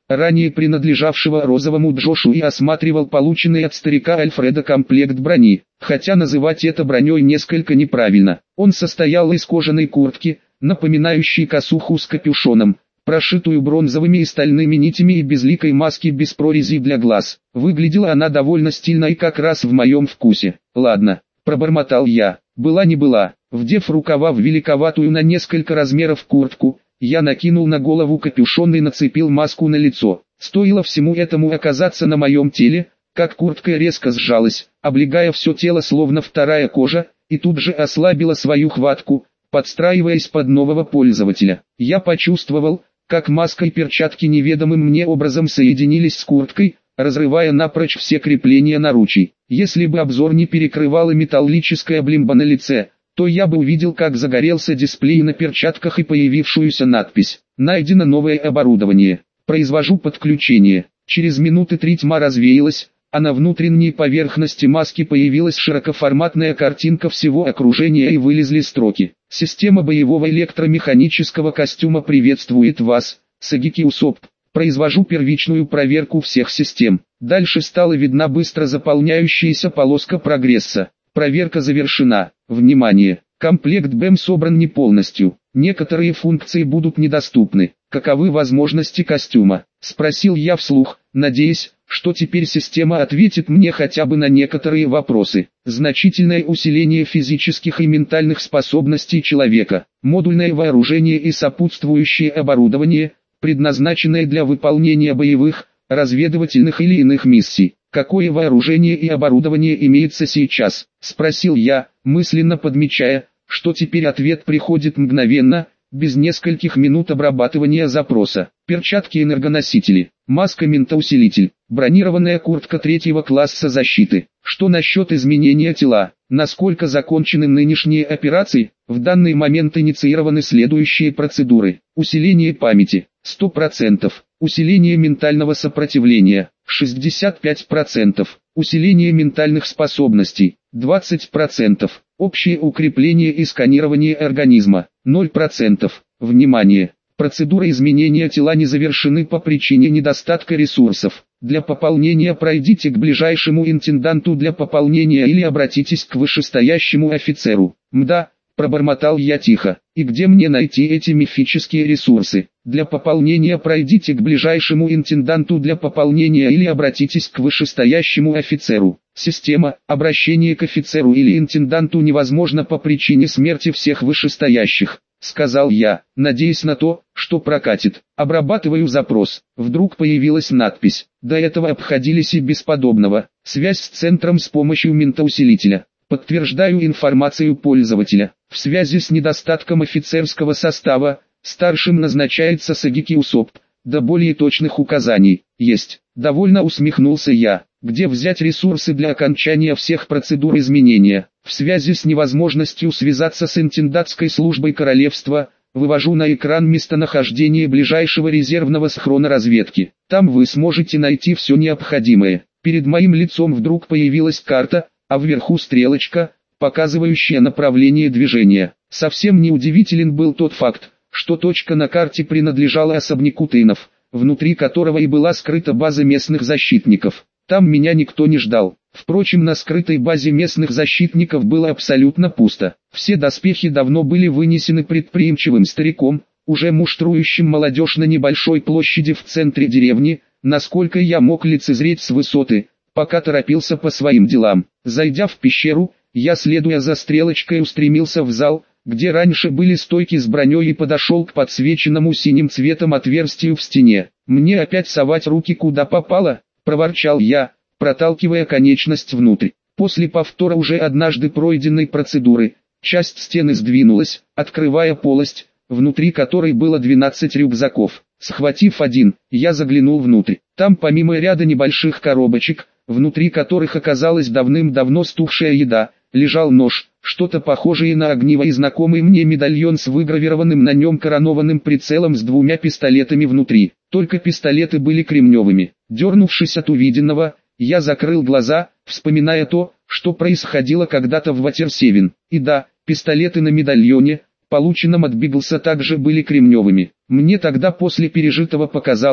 ранее принадлежавшего розовому Джошу, и осматривал полученный от старика Альфреда комплект брони, хотя называть это броней несколько неправильно. Он состоял из кожаной куртки, напоминающей косуху с капюшоном, прошитую бронзовыми и стальными нитями, и безликой маски без прорезей для глаз. Выглядела она довольно стильно и как раз в моем вкусе. «Ладно», — пробормотал я, — «была не была». Вдев рукава в великоватую на несколько размеров куртку, я накинул на голову капюшон и нацепил маску на лицо. Стоило всему этому оказаться на моем теле, как куртка резко сжалась, облегая все тело словно вторая кожа, и тут же ослабила свою хватку, подстраиваясь под нового пользователя. Я почувствовал, как маска и перчатки неведомым мне образом соединились с курткой, разрывая напрочь все крепления наручей. Если бы обзор не перекрывала металлическая блимба на лице, то я бы увидел, как загорелся дисплей на перчатках и появившуюся надпись: «Найдено новое оборудование. Произвожу подключение». Через минуты три тьма развеялась, а на внутренней поверхности маски появилась широкоформатная картинка всего окружения и вылезли строки: «Система боевого электромеханического костюма приветствует вас, Сагики Усоп. Произвожу первичную проверку всех систем». Дальше стала видна быстро заполняющаяся полоска прогресса. Проверка завершена. Внимание! Комплект БЭМ собран не полностью. Некоторые функции будут недоступны. Каковы возможности костюма? Спросил я вслух, надеясь, что теперь система ответит мне хотя бы на некоторые вопросы. Значительное усиление физических и ментальных способностей человека. Модульное вооружение и сопутствующее оборудование, предназначенное для выполнения боевых, разведывательных или иных миссий. «Какое вооружение и оборудование имеется сейчас?» – спросил я, мысленно подмечая, что теперь ответ приходит мгновенно, без нескольких минут обрабатывания запроса. Перчатки-энергоносители, маска-ментоусилитель, бронированная куртка третьего класса защиты. Что насчет изменения тела? Насколько закончены нынешние операции? В данный момент инициированы следующие процедуры. Усиление памяти – сто процентов. Усиление ментального сопротивления – шестьдесят пять процентов. Усиление ментальных способностей – двадцать процентов. Общее укрепление и сканирование организма – ноль процентов. Внимание! Процедуры изменения тела не завершены по причине недостатка ресурсов. Для пополнения пройдите к ближайшему интенданту для пополнения или обратитесь к вышестоящему офицеру. Мда, пробормотал я тихо. И где мне найти эти мифические ресурсы? Для пополнения пройдите к ближайшему интенданту для пополнения или обратитесь к вышестоящему офицеру. Система обращения к офицеру или интенданту невозможна по причине смерти всех вышестоящих, сказал я, надеясь на то, что прокатит. Обрабатываю запрос. Вдруг появилась надпись. До этого обходились и без подобного. Связь с центром с помощью ментоусилителя. Подтверждаю информацию пользователя. В связи с недостатком офицерского состава, старшим назначается Сагики Усоп. До более точных указаний. Есть. Довольно усмехнулся я. Где взять ресурсы для окончания всех процедур изменения? В связи с невозможностью связаться с интендантской службой королевства, вывожу на экран местонахождение ближайшего резервного схрона разведки. Там вы сможете найти все необходимое. Перед моим лицом вдруг появилась карта, а вверху стрелочка, показывающая направление движения. Совсем неудивителен был тот факт, что точка на карте принадлежала особняку Тейнов, внутри которого и была скрыта база местных защитников. Там меня никто не ждал. Впрочем, на скрытой базе местных защитников было абсолютно пусто. Все доспехи давно были вынесены предприимчивым стариком, уже муштрующим молодежь на небольшой площади в центре деревни, насколько я мог лицезреть с высоты, пока торопился по своим делам. Зайдя в пещеру, я, следуя за стрелочкой, устремился в зал, где раньше были стойки с броней, и подошел к подсвеченному синим цветом отверстию в стене. «Мне опять совать руки куда попало?» — проворчал я, проталкивая конечность внутрь. После повтора уже однажды пройденной процедуры, часть стены сдвинулась, открывая полость, внутри которой было двенадцать рюкзаков. Схватив один, я заглянул внутрь. Там, помимо ряда небольших коробочек, внутри которых оказалась давным-давно стухшая еда, лежал нож, что-то похожее на огниво и знакомый мне медальон с выгравированным на нем коронованным прицелом с двумя пистолетами внутри. Только пистолеты были кремневыми. Дернувшись от увиденного, я закрыл глаза, вспоминая то, что происходило когда-то в Ватерсевен. И да, пистолеты на медальоне, полученном от Биглса, также были кремневыми. Мне тогда после пережитого показалось,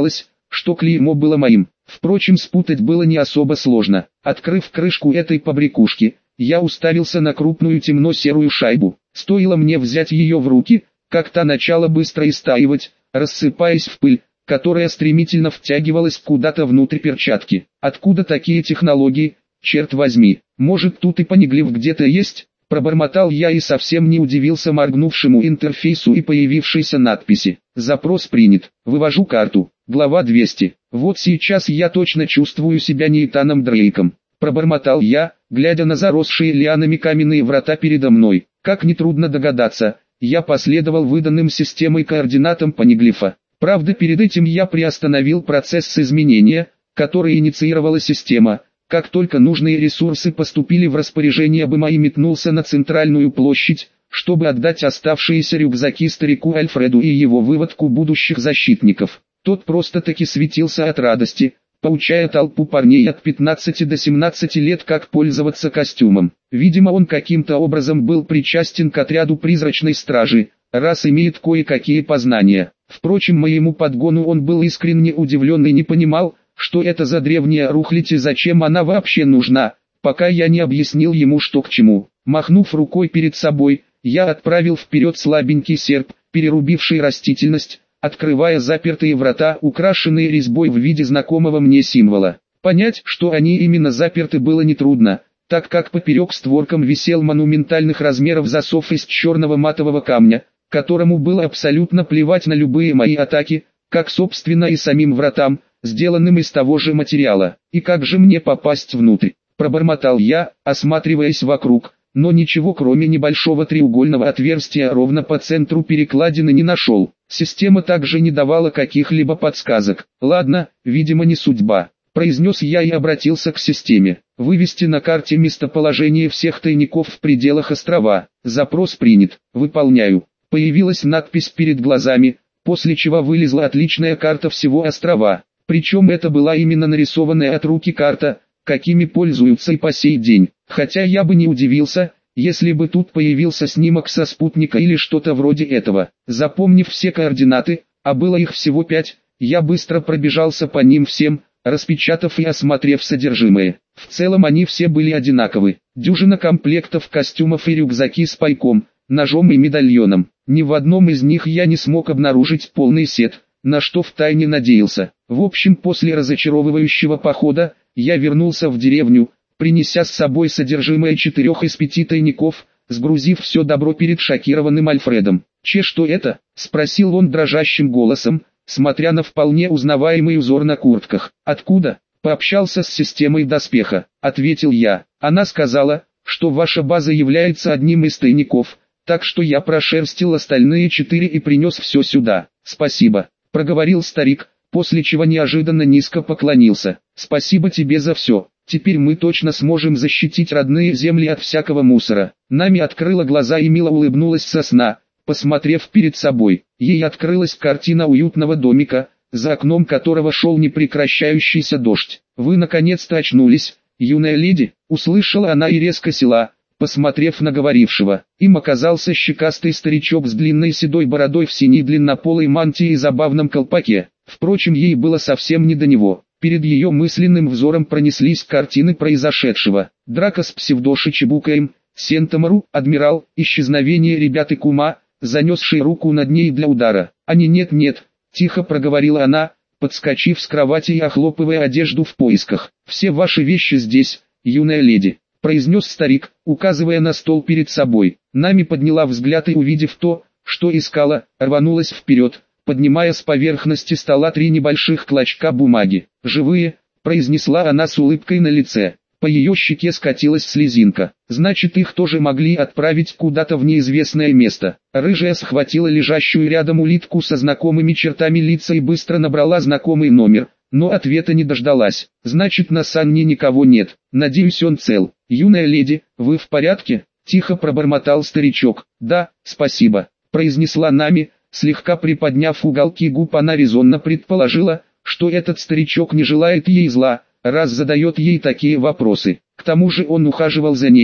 что клеймо было моим. Впрочем, спутать было не особо сложно. Открыв крышку этой побрякушки, я уставился на крупную темно-серую шайбу. Стоило мне взять ее в руки, как та начала быстро истаивать, рассыпаясь в пыль, которая стремительно втягивалась куда-то внутрь перчатки. Откуда такие технологии, черт возьми? Может, тут и понеглив где-то есть? Пробормотал я и совсем не удивился моргнувшему интерфейсу и появившейся надписи. Запрос принят. Вывожу карту. Глава двести. Вот сейчас я точно чувствую себя Нейтаном Дрейком. Пробормотал я, глядя на заросшие лианами каменные врата передо мной. Как нетрудно догадаться, я последовал выданным системой координатам понеглифа. Правда, перед этим я приостановил процесс изменения, который инициировала система. Как только нужные ресурсы поступили в распоряжение БМА и метнулся на центральную площадь, чтобы отдать оставшиеся рюкзаки старику Альфреду и его выводку будущих защитников. Тот просто-таки светился от радости, поучая толпу парней от пятнадцати до семнадцати лет, как пользоваться костюмом. Видимо, он каким-то образом был причастен к отряду призрачной стражи, раз имеет кое-какие познания. Впрочем, моему подгону он был искренне удивлен и не понимал, что это за древняя рухлядь и зачем она вообще нужна, пока я не объяснил ему, что к чему. Махнув рукой перед собой, я отправил вперед слабенький серп, перерубивший растительность, открывая запертые врата, украшенные резьбой в виде знакомого мне символа. Понять, что они именно заперты, было нетрудно, так как поперек створкам висел монументальных размеров засов из черного матового камня, которому было абсолютно плевать на любые мои атаки, как собственно и самим вратам, сделанным из того же материала. И как же мне попасть внутрь? Пробормотал я, осматриваясь вокруг, но ничего кроме небольшого треугольного отверстия ровно по центру перекладины не нашел. Система также не давала каких-либо подсказок. Ладно, видимо не судьба, произнес я и обратился к системе. Вывести на карте местоположение всех тайников в пределах острова. Запрос принят. Выполняю. Появилась надпись перед глазами, после чего вылезла отличная карта всего острова. Причем это была именно нарисованная от руки карта, какими пользуются и по сей день. Хотя я бы не удивился, если бы тут появился снимок со спутника или что-то вроде этого. Запомнив все координаты, а было их всего пять, я быстро пробежался по ним всем, распечатав и осмотрев содержимое. В целом они все были одинаковы. Дюжина комплектов костюмов и рюкзаки с пайком, ножом и медальоном. Ни в одном из них я не смог обнаружить полный сет, на что втайне надеялся. В общем, после разочаровывающего похода, я вернулся в деревню, принеся с собой содержимое четырех из пяти тайников, сгрузив все добро перед шокированным Альфредом. «Че, что это?» – спросил он дрожащим голосом, смотря на вполне узнаваемый узор на куртках. «Откуда?» «Пообщался с системой доспеха», – ответил я. «Она сказала, что ваша база является одним из тайников, так что я прошерстил остальные четыре и принес все сюда». «Спасибо», – проговорил старик, после чего неожиданно низко поклонился. «Спасибо тебе за все. Теперь мы точно сможем защитить родные земли от всякого мусора». Нами открыла глаза и мило улыбнулась со сна, посмотрев перед собой. Ей открылась картина уютного домика, за окном которого шел непрекращающийся дождь. «Вы наконец-то очнулись, юная леди», — услышала она и резко села, посмотрев на говорившего. Им оказался щекастый старичок с длинной седой бородой в синей длиннополой мантии и забавном колпаке. Впрочем, ей было совсем не до него. Перед ее мысленным взором пронеслись картины произошедшего. Драка с псевдошичебукаем, Сентомару, адмирал, исчезновение ребят и кума, занесший руку над ней для удара. «А не нет-нет», — тихо проговорила она, подскочив с кровати и охлопывая одежду в поисках. «Все ваши вещи здесь, юная леди», — произнес старик, указывая на стол перед собой. Нами подняла взгляд и, увидев то, что искала, рванулась вперед, поднимая с поверхности стола три небольших клочка бумаги. «Живые», — произнесла она с улыбкой на лице. По ее щеке скатилась слезинка. «Значит, их тоже могли отправить куда-то в неизвестное место». Рыжая схватила лежащую рядом улитку со знакомыми чертами лица и быстро набрала знакомый номер, но ответа не дождалась. «Значит, на Санне никого нет. Надеюсь, он цел». «Юная леди, вы в порядке?» — тихо пробормотал старичок. «Да, спасибо», — произнесла Нами, слегка приподняв уголки губ. Она резонно предположила, что этот старичок не желает ей зла, раз задает ей такие вопросы. К тому же он ухаживал за ней,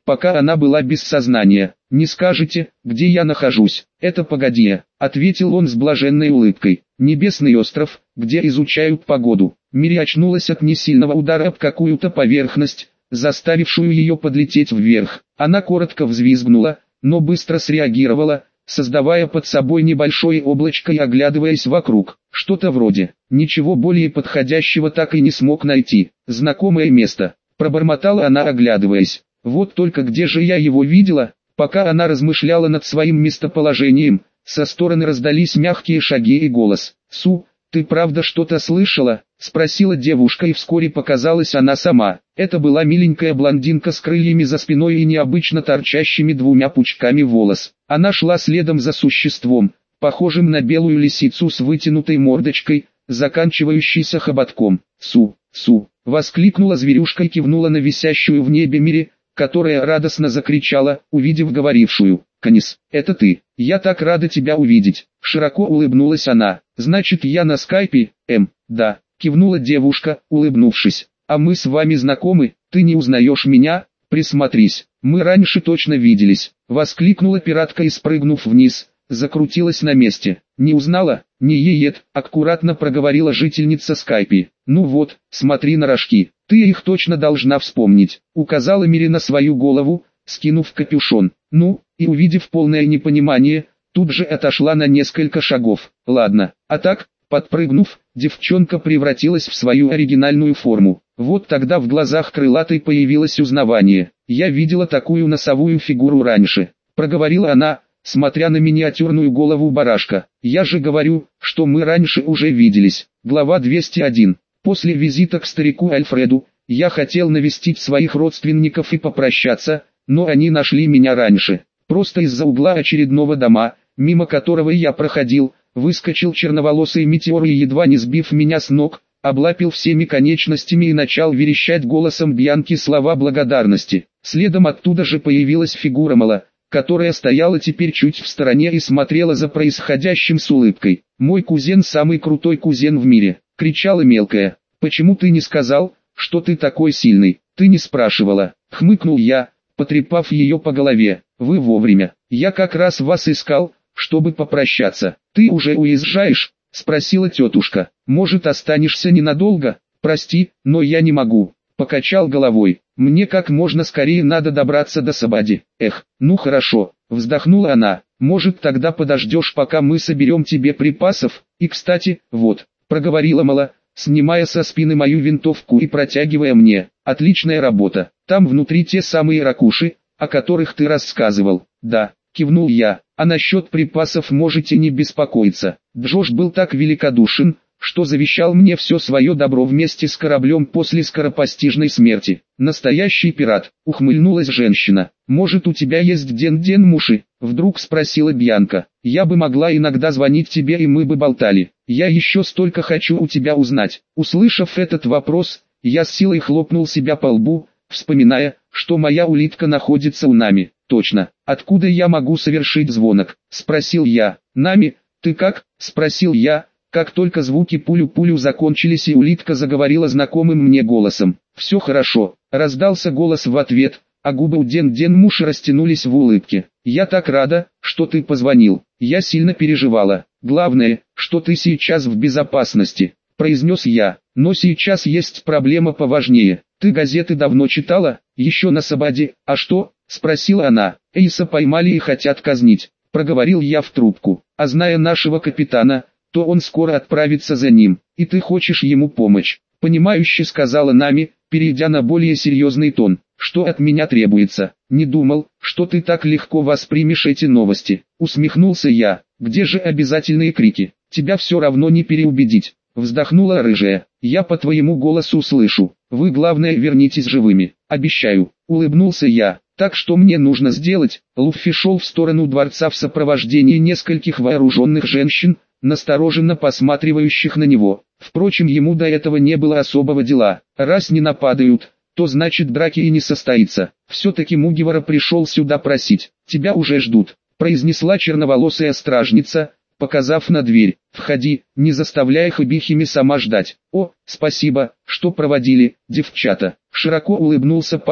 пока она была без сознания. «Не скажете, где я нахожусь?» «Это погоди», — ответил он с блаженной улыбкой. «Небесный остров, где изучают погоду». Мири очнулась от несильного удара об какую-то поверхность, заставившую ее подлететь вверх. Она коротко взвизгнула, но быстро среагировала, создавая под собой небольшое облачко и оглядываясь вокруг. Что-то вроде. Ничего более подходящего так и не смог найти. «Знакомое место», — пробормотала она, оглядываясь. «Вот только где же я его видела?» Пока она размышляла над своим местоположением, со стороны раздались мягкие шаги и голос. «Су, ты правда что-то слышала?» — спросила девушка, и вскоре показалась она сама. Это была миленькая блондинка с крыльями за спиной и необычно торчащими двумя пучками волос. Она шла следом за существом, похожим на белую лисицу с вытянутой мордочкой, заканчивающейся хоботком. «Су, Су!» — воскликнула зверюшка и кивнула на висящую в небе Мири, которая радостно закричала, увидев говорившую. «Канис, это ты, я так рада тебя увидеть!» Широко улыбнулась она. «Значит, я на скайпе, эм, да», кивнула девушка, улыбнувшись. «А мы с вами знакомы, ты не узнаешь меня? Присмотрись, мы раньше точно виделись», воскликнула пиратка и, спрыгнув вниз, закрутилась на месте. «Не узнала? Не еет», аккуратно проговорила жительница скайпи. «Ну вот, смотри на рожки, ты их точно должна вспомнить», указала Мири на свою голову, скинув капюшон. Ну, и увидев полное непонимание, тут же отошла на несколько шагов. «Ладно, а так», подпрыгнув, девчонка превратилась в свою оригинальную форму. Вот тогда в глазах крылатой появилось узнавание. «Я видела такую носовую фигуру раньше», проговорила она, смотря на миниатюрную голову барашка. «Я же говорю, что мы раньше уже виделись». Глава двести один. После визита к старику Альфреду, я хотел навестить своих родственников и попрощаться, но они нашли меня раньше. Просто из-за угла очередного дома, мимо которого я проходил, выскочил черноволосый метеор и, едва не сбив меня с ног, облапил всеми конечностями и начал верещать голосом Бьянки слова благодарности. Следом оттуда же появилась фигура Мала, которая стояла теперь чуть в стороне и смотрела за происходящим с улыбкой. «Мой кузен самый крутой кузен в мире», — кричала мелкая. «Почему ты не сказал, что ты такой сильный? Ты не спрашивала», — хмыкнул я, потрепав ее по голове. «Вы вовремя. Я как раз вас искал, чтобы попрощаться». «Ты уже уезжаешь?» — спросила тетушка. «Может, останешься ненадолго?» «Прости, но я не могу», — покачал головой. «Мне как можно скорее надо добраться до Сабади». «Эх, ну хорошо», — вздохнула она. «Может, тогда подождешь, пока мы соберем тебе припасов? И кстати, вот», — проговорила Мала, снимая со спины мою винтовку и протягивая мне. «Отличная работа. Там внутри те самые ракуши, о которых ты рассказывал». «Да», — кивнул я. «А насчет припасов можете не беспокоиться. Джош был так великодушен, что завещал мне все свое добро вместе с кораблем после скоропостижной смерти». «Настоящий пират», — ухмыльнулась женщина. «Может, у тебя есть ден-ден муши?» — вдруг спросила Бьянка. «Я бы могла иногда звонить тебе, и мы бы болтали. Я еще столько хочу у тебя узнать». Услышав этот вопрос, я с силой хлопнул себя по лбу, вспоминая, что моя улитка находится у Нами. «Точно. Откуда я могу совершить звонок?» — спросил я. «Нами, ты как?» — спросил я, как только звуки пулю-пулю закончились и улитка заговорила знакомым мне голосом. «Все хорошо», — раздался голос в ответ, а губы у Ден-Ден Муши растянулись в улыбке. «Я так рада, что ты позвонил. Я сильно переживала. Главное, что ты сейчас в безопасности», — произнес я. «Но сейчас есть проблема поважнее. Ты газеты давно читала? Еще на Сабаде. А что?» — спросила она. «Эйса поймали и хотят казнить», — проговорил я в трубку. «А зная нашего капитана, то он скоро отправится за ним, и ты хочешь ему помочь», — понимающе сказала Нами, перейдя на более серьезный тон. «Что от меня требуется?» «Не думал, что ты так легко воспримешь эти новости», — усмехнулся я. «Где же обязательные крики? Тебя все равно не переубедить», — вздохнула рыжая. «Я по твоему голосу слышу. Вы, главное, вернитесь живыми. Обещаю», — улыбнулся я. «Так что мне нужно сделать?» Луффи шел в сторону дворца в сопровождении нескольких вооруженных женщин, настороженно посматривающих на него. Впрочем, ему до этого не было особого дела. Раз не нападают, то значит драки и не состоится. Все-таки Мугивара пришел сюда просить. «Тебя уже ждут», — произнесла черноволосая стражница, показав на дверь. «Входи, не заставляй Хабихими сама ждать». «О, спасибо, что проводили, девчата». Широко улыбнулся парень,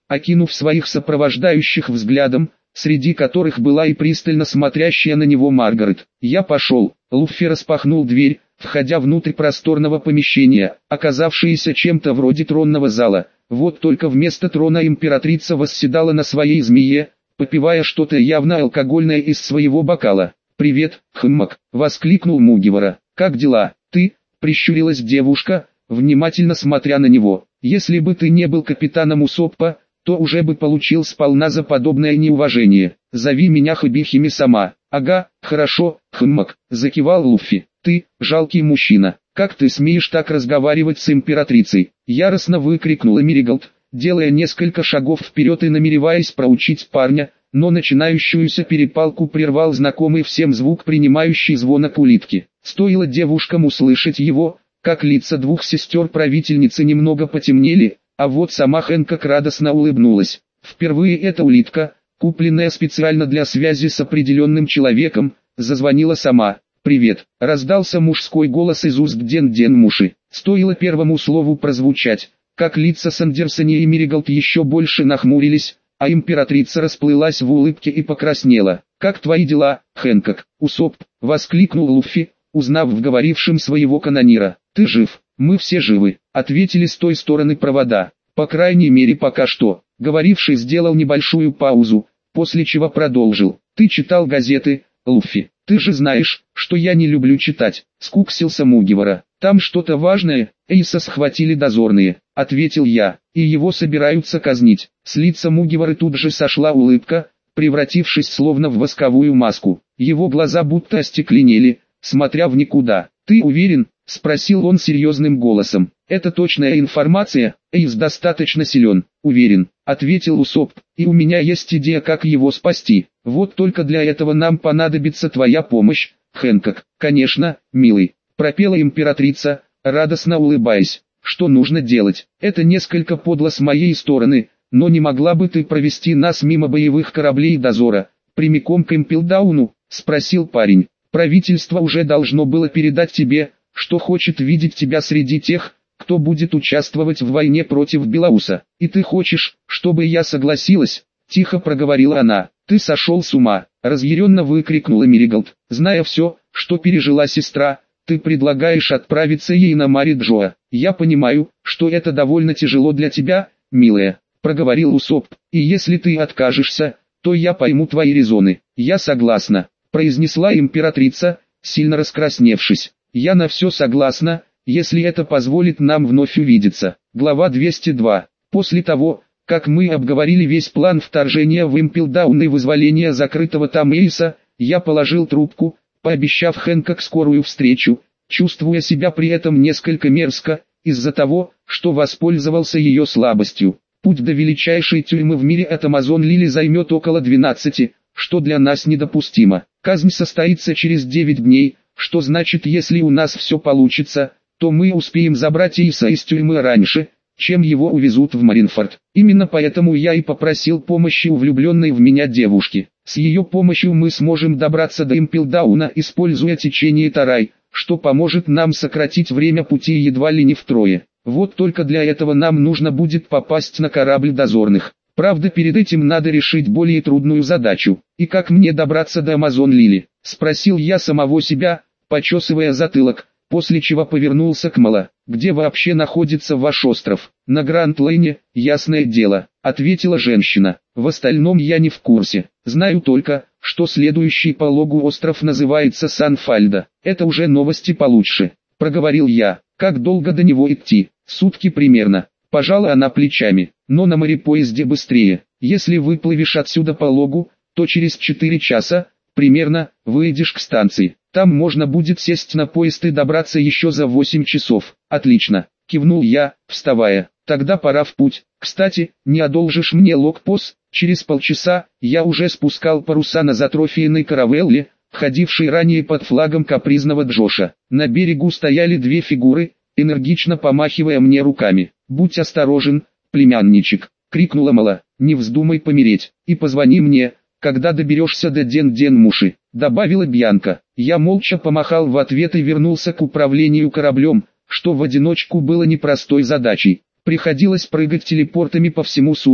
окинув своих сопровождающих взглядом, среди которых была и пристально смотрящая на него Маргарет. «Я пошел». Луффи распахнул дверь, входя внутрь просторного помещения, оказавшееся чем-то вроде тронного зала. Вот только вместо трона императрица восседала на своей змее, попивая что-то явно алкогольное из своего бокала. «Привет, Хмак!» — воскликнул Мугивара. «Как дела?» «Ты?» — прищурилась девушка, внимательно смотря на него. «Если бы ты не был капитаном Усоппа, то уже бы получил сполна за подобное неуважение. Зови меня Хабихими сама». «Ага, хорошо, Хмак», — закивал Луффи. «Ты, жалкий мужчина, как ты смеешь так разговаривать с императрицей?» Яростно выкрикнула Мериголд, делая несколько шагов вперед и намереваясь проучить парня, но начинающуюся перепалку прервал знакомый всем звук, принимающий звонок улитки. Стоило девушкам услышать его, как лица двух сестер-правительницы немного потемнели, а вот сама Хэнкок радостно улыбнулась. Впервые эта улитка, купленная специально для связи с определенным человеком, зазвонила сама. «Привет», — раздался мужской голос из уст Ден-Ден-Муши. Стоило первому слову прозвучать, как лица Сандерсони и Мериголд еще больше нахмурились, а императрица расплылась в улыбке и покраснела. «Как твои дела, Хэнкок?» «Усопп», — воскликнул Луффи, узнав в говорившем своего канонира. «Ты жив?» «Мы все живы», — ответили с той стороны провода. «По крайней мере пока что». Говоривший сделал небольшую паузу, после чего продолжил. «Ты читал газеты, Луффи? Ты же знаешь, что я не люблю читать», — скуксился Мугивара. «Там что-то важное, Эйса схватили дозорные», — ответил я, — «и его собираются казнить». С лица Мугивары тут же сошла улыбка, превратившись словно в восковую маску. Его глаза будто остекленели, смотря в никуда. «Ты уверен?» — спросил он серьезным голосом. «Это точная информация, Эйс достаточно силен». «Уверен», — ответил Усопп, — «и у меня есть идея, как его спасти. Вот только для этого нам понадобится твоя помощь, Хэнкок». «Конечно, милый», — пропела императрица, радостно улыбаясь. «Что нужно делать? Это несколько подло с моей стороны, но не могла бы ты провести нас мимо боевых кораблей дозора, прямиком к Импелдауну?» — спросил парень. «Правительство уже должно было передать тебе, что хочет видеть тебя среди тех, кто будет участвовать в войне против Белауса. И ты хочешь, чтобы я согласилась?» — тихо проговорила она. «Ты сошел с ума!» — разъяренно выкрикнула Мериголд. «Зная все, что пережила сестра, ты предлагаешь отправиться ей на Мари Джоа. Я понимаю, что это довольно тяжело для тебя, милая», — проговорил Усопп. «И если ты откажешься, то я пойму твои резоны». «Я согласна», — произнесла императрица, сильно раскрасневшись. «Я на все согласна, если это позволит нам вновь увидеться». Глава двести два. После того, как мы обговорили весь план вторжения в Импелдаун и вызволения закрытого там Эйса, я положил трубку, пообещав Хэнкок скорую встречу, чувствуя себя при этом несколько мерзко, из-за того, что воспользовался ее слабостью. Путь до величайшей тюрьмы в мире от Амазон Лили займет около двенадцати, что для нас недопустимо. Казнь состоится через девять дней, что значит, если у нас все получится, то мы успеем забрать Эйса из тюрьмы раньше, чем его увезут в Маринфорд. Именно поэтому я и попросил помощи у влюбленной в меня девушки. С ее помощью мы сможем добраться до Импелдауна, используя течение Тарай, что поможет нам сократить время пути едва ли не втрое. Вот только для этого нам нужно будет попасть на корабль дозорных. Правда, перед этим надо решить более трудную задачу. «И как мне добраться до Амазон Лили?» — спросил я самого себя, почесывая затылок, после чего повернулся к Мала. «Где вообще находится ваш остров?» «На Гранд-Лейне, ясное дело», — ответила женщина. «В остальном я не в курсе. Знаю только, что следующий по логу остров называется Сан-Фальдо. Это уже новости получше», — проговорил я. «Как долго до него идти?» «Сутки примерно». Пожала она плечами. «Но на морепоезде быстрее. Если выплывешь отсюда по логу, то через четыре часа, примерно, выйдешь к станции. Там можно будет сесть на поезд и добраться еще за восемь часов». «Отлично», — кивнул я, вставая. «Тогда пора в путь. Кстати, не одолжишь мне логпос?» Через полчаса, я уже спускал паруса на затрофейной каравелле, ходившей ранее под флагом капризного Джоша. На берегу стояли две фигуры, энергично помахивая мне руками. «Будь осторожен, племянничек», — крикнула Мала. «Не вздумай помереть, и позвони мне, когда доберешься до Ден-Ден-Муши», — добавила Бьянка. Я молча помахал в ответ и вернулся к управлению кораблем, что в одиночку было непростой задачей. Приходилось прыгать телепортами по всему судну,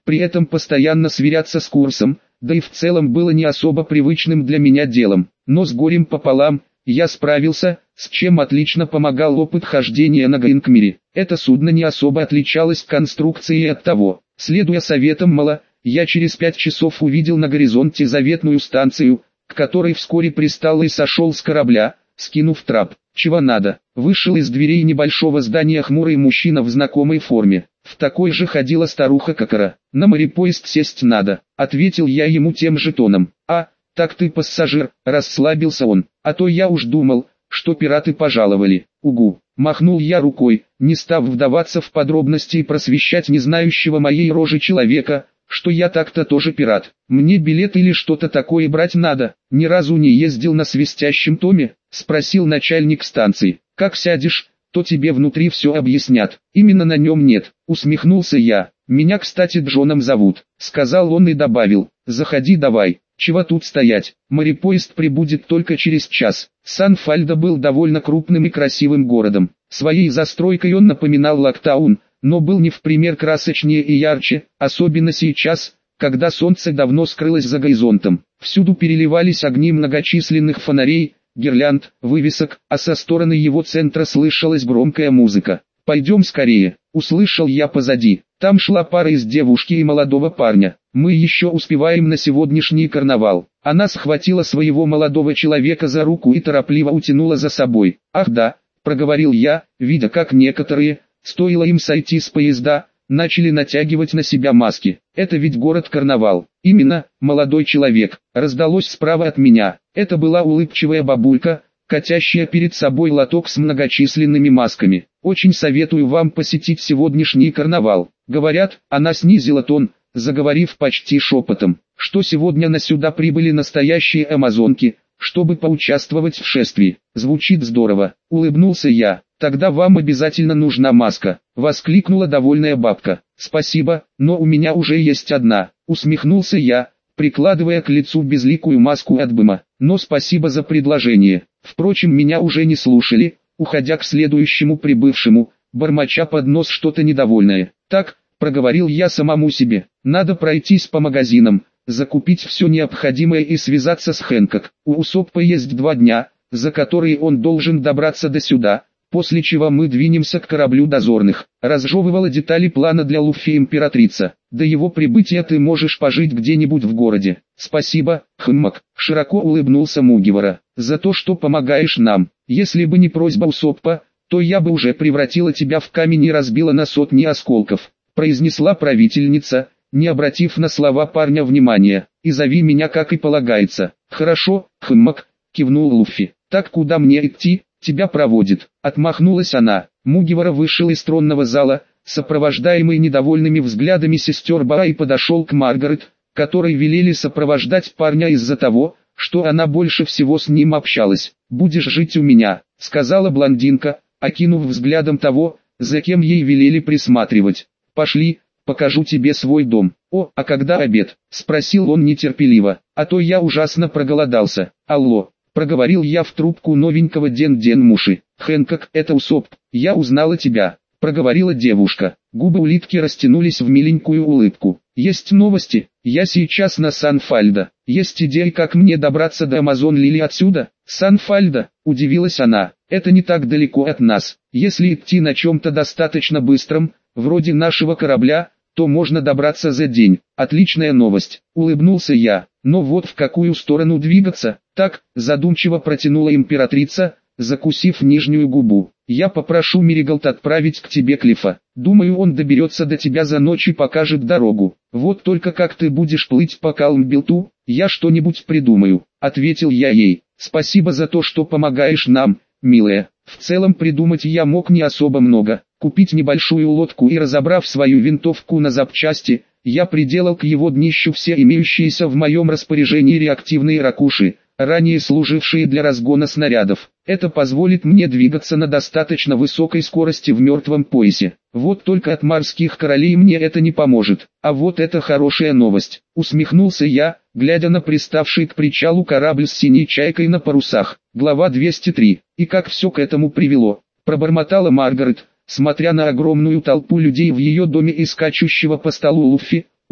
при этом постоянно сверяться с курсом, да и в целом было не особо привычным для меня делом. Но с горем пополам, я справился, с чем отлично помогал опыт хождения на Гринкмере. Это судно не особо отличалось конструкцией от того. Следуя советам Мала, я через пять часов увидел на горизонте заветную станцию, к которой вскоре пристал и сошел с корабля, скинув трап. «Чего надо?» Вышел из дверей небольшого здания хмурый мужчина в знакомой форме. В такой же ходила старуха Кокора. «На морепоезд сесть надо», — ответил я ему тем же тоном. «А, так ты пассажир», — расслабился он. «А то я уж думал, что пираты пожаловали». «Угу», — махнул я рукой, не став вдаваться в подробности и просвещать незнающего моей рожи человека, что я так-то тоже пират. «Мне билет или что-то такое брать надо?» «Ни разу не ездил на свистящем томе?» — спросил начальник станции. «Как сядешь, то тебе внутри все объяснят. Именно на нем нет», — усмехнулся я. «Меня, кстати, Джоном зовут», — сказал он и добавил. «Заходи давай, чего тут стоять, морепоезд прибудет только через час». Сан-Фальдо был довольно крупным и красивым городом. Своей застройкой он напоминал Локтаун, но был не в пример красочнее и ярче, особенно сейчас, когда солнце давно скрылось за горизонтом. Всюду переливались огни многочисленных фонарей, гирлянд, вывесок, а со стороны его центра слышалась громкая музыка. «Пойдем скорее», — услышал я позади. Там шла пара из девушки и молодого парня. «Мы еще успеваем на сегодняшний карнавал». Она схватила своего молодого человека за руку и торопливо утянула за собой. «Ах да», — проговорил я, видя как некоторые, стоило им сойти с поезда, начали натягивать на себя маски. «Это ведь город-карнавал». «Именно, молодой человек», раздалось справа от меня. Это была улыбчивая бабулька, катящая перед собой лоток с многочисленными масками. «Очень советую вам посетить сегодняшний карнавал». Говорят, она снизила тон, заговорив почти шепотом, что сегодня на сюда прибыли настоящие амазонки, чтобы поучаствовать в шествии. Звучит здорово, улыбнулся я. «Тогда вам обязательно нужна маска», — воскликнула довольная бабка. «Спасибо, но у меня уже есть одна», — усмехнулся я, прикладывая к лицу безликую маску от Быма. «Но спасибо за предложение». Впрочем, меня уже не слушали, уходя к следующему прибывшему, бормоча под нос что-то недовольное. «Так», — проговорил я самому себе, — «надо пройтись по магазинам, закупить все необходимое и связаться с Хэнкок. У Усоппа есть два дня, за которые он должен добраться до сюда, после чего мы двинемся к кораблю дозорных». Разжевывала детали плана для Луффи императрица. «До его прибытия ты можешь пожить где-нибудь в городе». «Спасибо, Хэммок», — широко улыбнулся Мугивара, — «за то, что помогаешь нам. Если бы не просьба Усоппа, то я бы уже превратила тебя в камень и разбила на сотни осколков», — произнесла правительница, не обратив на слова парня внимания. «И зови меня как и полагается». «Хорошо, Хэммок», — кивнул Луффи. «Так куда мне идти?» «Тебя проводит», — отмахнулась она. Мугивара вышел из тронного зала, сопровождаемый недовольными взглядами сестер Баа, и подошел к Маргарет, которой велели сопровождать парня из-за того, что она больше всего с ним общалась. «Будешь жить у меня», — сказала блондинка, окинув взглядом того, за кем ей велели присматривать. «Пошли, покажу тебе свой дом». «О, а когда обед?» — спросил он нетерпеливо. «А то я ужасно проголодался». «Алло», — проговорил я в трубку новенького Ден-Ден-Муши. «Хэнкок, это Усопп, я узнала тебя», — проговорила девушка. Губы улитки растянулись в миленькую улыбку. «Есть новости? Я сейчас на Сан-Фальдо. Есть идея, как мне добраться до Амазон-Лили отсюда?» «Сан-Фальдо?» — удивилась она. «Это не так далеко от нас. Если идти на чем-то достаточно быстром, вроде нашего корабля, то можно добраться за день». «Отличная новость», — улыбнулся я. «Но вот в какую сторону двигаться?» «Так», — задумчиво протянула императрица, закусив нижнюю губу. «Я попрошу Мериголд отправить к тебе Клифа. Думаю, он доберется до тебя за ночь и покажет дорогу. Вот только как ты будешь плыть по Калмбилту, я что-нибудь придумаю», — ответил я ей. «Спасибо за то, что помогаешь нам, милая. В целом придумать я мог не особо много. Купить небольшую лодку и, разобрав свою винтовку на запчасти, я приделал к его днищу все имеющиеся в моем распоряжении реактивные ракуши, ранее служившие для разгона снарядов. Это позволит мне двигаться на достаточно высокой скорости в мертвом поясе. Вот только от морских королей мне это не поможет. А вот это хорошая новость», — усмехнулся я, глядя на приставший к причалу корабль с синей чайкой на парусах. Глава двести три. «И как все к этому привело?» — пробормотала Маргарет, смотря на огромную толпу людей в ее доме и скачущего по столу Луффи,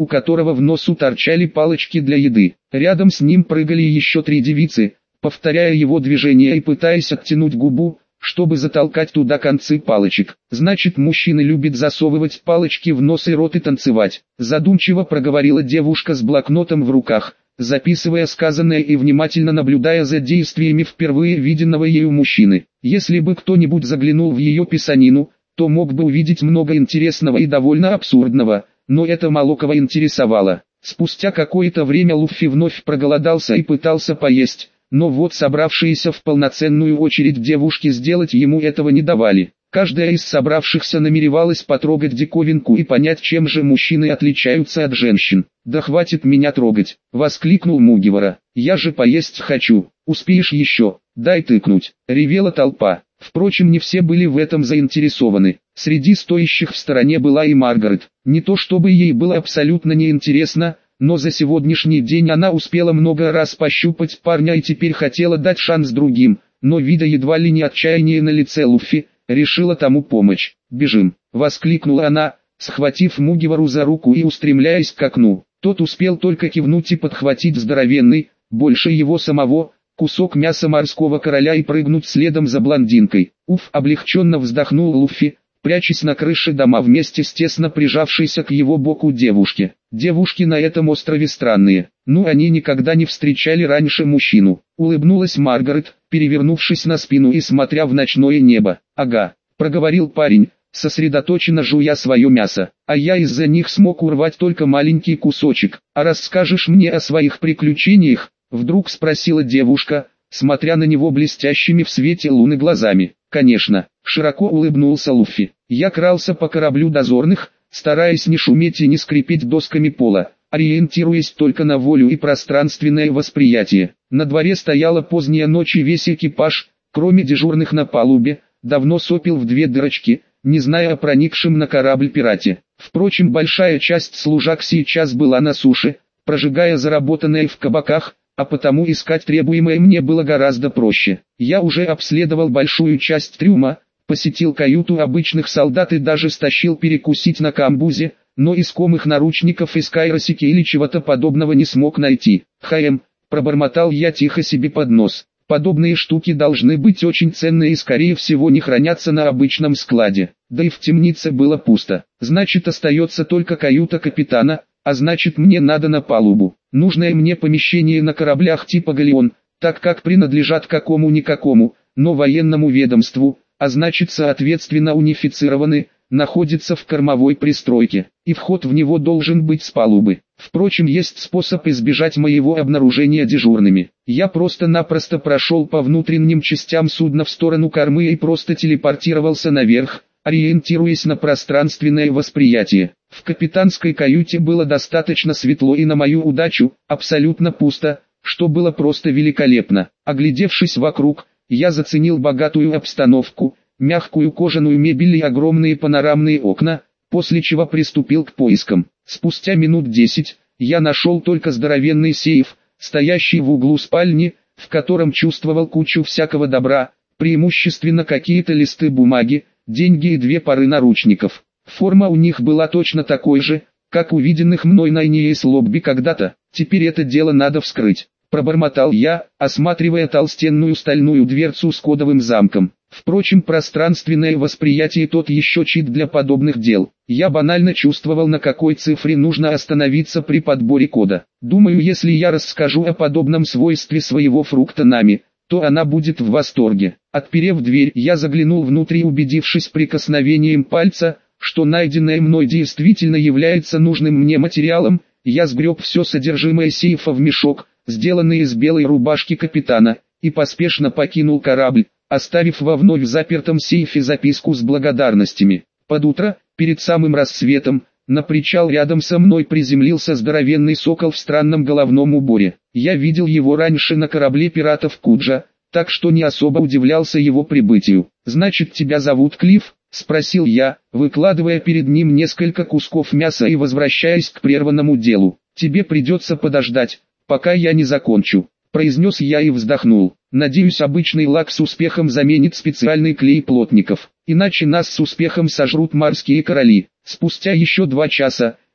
у которого в носу торчали палочки для еды. Рядом с ним прыгали еще три девицы, повторяя его движения и пытаясь оттянуть губу, чтобы затолкать туда концы палочек. Значит, мужчины любят засовывать палочки в нос и рот и танцевать. Задумчиво проговорила девушка с блокнотом в руках, записывая сказанное и внимательно наблюдая за действиями впервые виденного ею мужчины. Если бы кто-нибудь заглянул в ее писанину, то мог бы увидеть много интересного и довольно абсурдного, но это мало кого интересовало. Спустя какое-то время Луффи вновь проголодался и пытался поесть, но вот собравшиеся в полноценную очередь девушки сделать ему этого не давали. Каждая из собравшихся намеревалась потрогать диковинку и понять, чем же мужчины отличаются от женщин. «Да хватит меня трогать!» — воскликнул Мугивара. «Я же поесть хочу! Успеешь еще? Дай тыкнуть!» — ревела толпа. Впрочем, не все были в этом заинтересованы. Среди стоящих в стороне была и Маргарет. Не то чтобы ей было абсолютно неинтересно, но за сегодняшний день она успела много раз пощупать парня и теперь хотела дать шанс другим, но видя едва ли не отчаяние на лице Луффи, решила тому помочь. «Бежим!» — воскликнула она, схватив Мугивару за руку и устремляясь к окну. Тот успел только кивнуть и подхватить здоровенный, больше его самого, кусок мяса морского короля и прыгнуть следом за блондинкой. Уф, облегченно вздохнул Луффи, прячась на крыше дома вместе с тесно прижавшейся к его боку девушке. Девушки на этом острове странные, ну они никогда не встречали раньше мужчину. Улыбнулась Маргарет, перевернувшись на спину и смотря в ночное небо. «Ага», — проговорил парень, сосредоточенно жуя свое мясо, «а я из-за них смог урвать только маленький кусочек. А расскажешь мне о своих приключениях?» — вдруг спросила девушка, смотря на него блестящими в свете луны глазами. «Конечно», — широко улыбнулся Луффи. «Я крался по кораблю дозорных, стараясь не шуметь и не скрипеть досками пола, ориентируясь только на волю и пространственное восприятие. На дворе стояла поздняя ночь и весь экипаж, кроме дежурных на палубе, давно сопел в две дырочки, не зная о проникшем на корабль пирате. Впрочем, большая часть служак сейчас была на суше, прожигая заработанное в кабаках, а потому искать требуемое мне было гораздо проще. Я уже обследовал большую часть трюма, посетил каюту обычных солдат и даже стащил перекусить на камбузе, но искомых наручников из Кайросики или чего-то подобного не смог найти. «Хаем», — пробормотал я тихо себе под нос. «Подобные штуки должны быть очень ценные и скорее всего не хранятся на обычном складе. Да и в темнице было пусто. Значит, остается только каюта капитана, а значит мне надо на палубу. Нужное мне помещение на кораблях типа галеон, так как принадлежат какому-никакому, но военному ведомству, а значит соответственно унифицированы, находится в кормовой пристройке, и вход в него должен быть с палубы. Впрочем, есть способ избежать моего обнаружения дежурными. Я просто-напросто прошел по внутренним частям судна в сторону кормы и просто телепортировался наверх, ориентируясь на пространственное восприятие. В капитанской каюте было достаточно светло и на мою удачу, абсолютно пусто, что было просто великолепно. Оглядевшись вокруг, я заценил богатую обстановку, мягкую кожаную мебель и огромные панорамные окна, после чего приступил к поискам. Спустя минут десять, я нашел только здоровенный сейф, стоящий в углу спальни, в котором чувствовал кучу всякого добра, преимущественно какие-то листы бумаги, деньги и две пары наручников. Форма у них была точно такой же, как у виденных мной на Инеис Лобби когда-то. «Теперь это дело надо вскрыть», — пробормотал я, осматривая толстенную стальную дверцу с кодовым замком. Впрочем, пространственное восприятие тот еще чит для подобных дел. Я банально чувствовал, на какой цифре нужно остановиться при подборе кода. Думаю, если я расскажу о подобном свойстве своего фрукта Нами, то она будет в восторге. Отперев дверь, я заглянул внутрь и, убедившись прикосновением пальца, что найденное мной действительно является нужным мне материалом, я сгреб все содержимое сейфа в мешок, сделанный из белой рубашки капитана, и поспешно покинул корабль, оставив во вновь запертом сейфе записку с благодарностями. Под утро, перед самым рассветом, на причал рядом со мной приземлился здоровенный сокол в странном головном уборе. Я видел его раньше на корабле пиратов Куджа, так что не особо удивлялся его прибытию. «Значит, тебя зовут Клифф?» — спросил я, выкладывая перед ним несколько кусков мяса и возвращаясь к прерванному делу. «Тебе придется подождать, пока я не закончу», — произнес я и вздохнул. «Надеюсь, обычный лак с успехом заменит специальный клей плотников, иначе нас с успехом сожрут морские короли». Спустя еще два часа,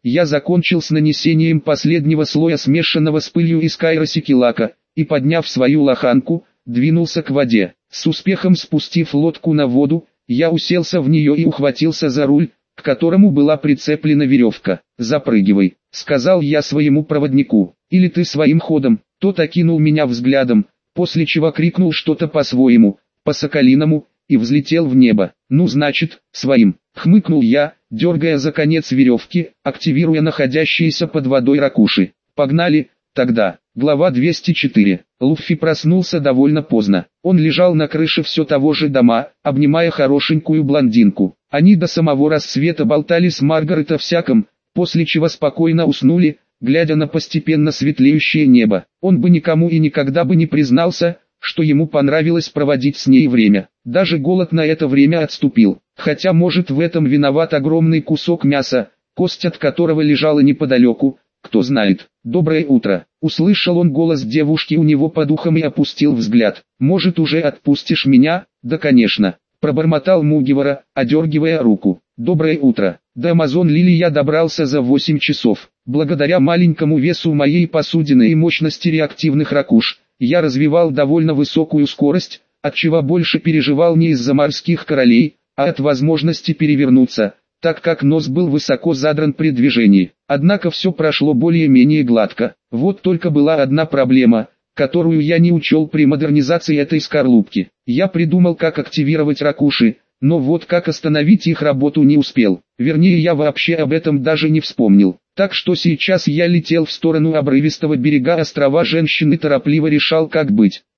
Я закончил с нанесением последнего слоя смешанного с пылью из кайросики лака, и подняв свою лоханку, двинулся к воде. С успехом спустив лодку на воду, я уселся в нее и ухватился за руль, к которому была прицеплена веревка. «Запрыгивай», — сказал я своему проводнику, — «или ты своим ходом». Тот окинул меня взглядом, после чего крикнул что-то по-своему, по-соколиному, и взлетел в небо. «Ну значит, своим», — хмыкнул я, дергая за конец веревки, активируя находящиеся под водой ракуши. «Погнали, тогда». Глава двести четыре. Луффи проснулся довольно поздно. Он лежал на крыше все того же дома, обнимая хорошенькую блондинку. Они до самого рассвета болтали с Маргарет о всяком, после чего спокойно уснули, глядя на постепенно светлеющее небо. Он бы никому и никогда бы не признался, что ему понравилось проводить с ней время. Даже голод на это время отступил. Хотя может в этом виноват огромный кусок мяса, кость от которого лежала неподалеку, кто знает. «Доброе утро», — услышал он голос девушки у него под ухом и опустил взгляд. «Может уже отпустишь меня?» «Да конечно», — пробормотал Мугивара, одергивая руку. «Доброе утро». До Амазон Лили я добрался за восемь часов. Благодаря маленькому весу моей посудины и мощности реактивных ракуш, я развивал довольно высокую скорость, отчего больше переживал не из-за морских королей, а от возможности перевернуться, так как нос был высоко задран при движении. Однако все прошло более-менее гладко. Вот только была одна проблема, которую я не учел при модернизации этой скорлупки. Я придумал, как активировать ракуши, но вот как остановить их работу не успел. Вернее, я вообще об этом даже не вспомнил. Так что сейчас я летел в сторону обрывистого берега острова женщин и торопливо решал, как быть.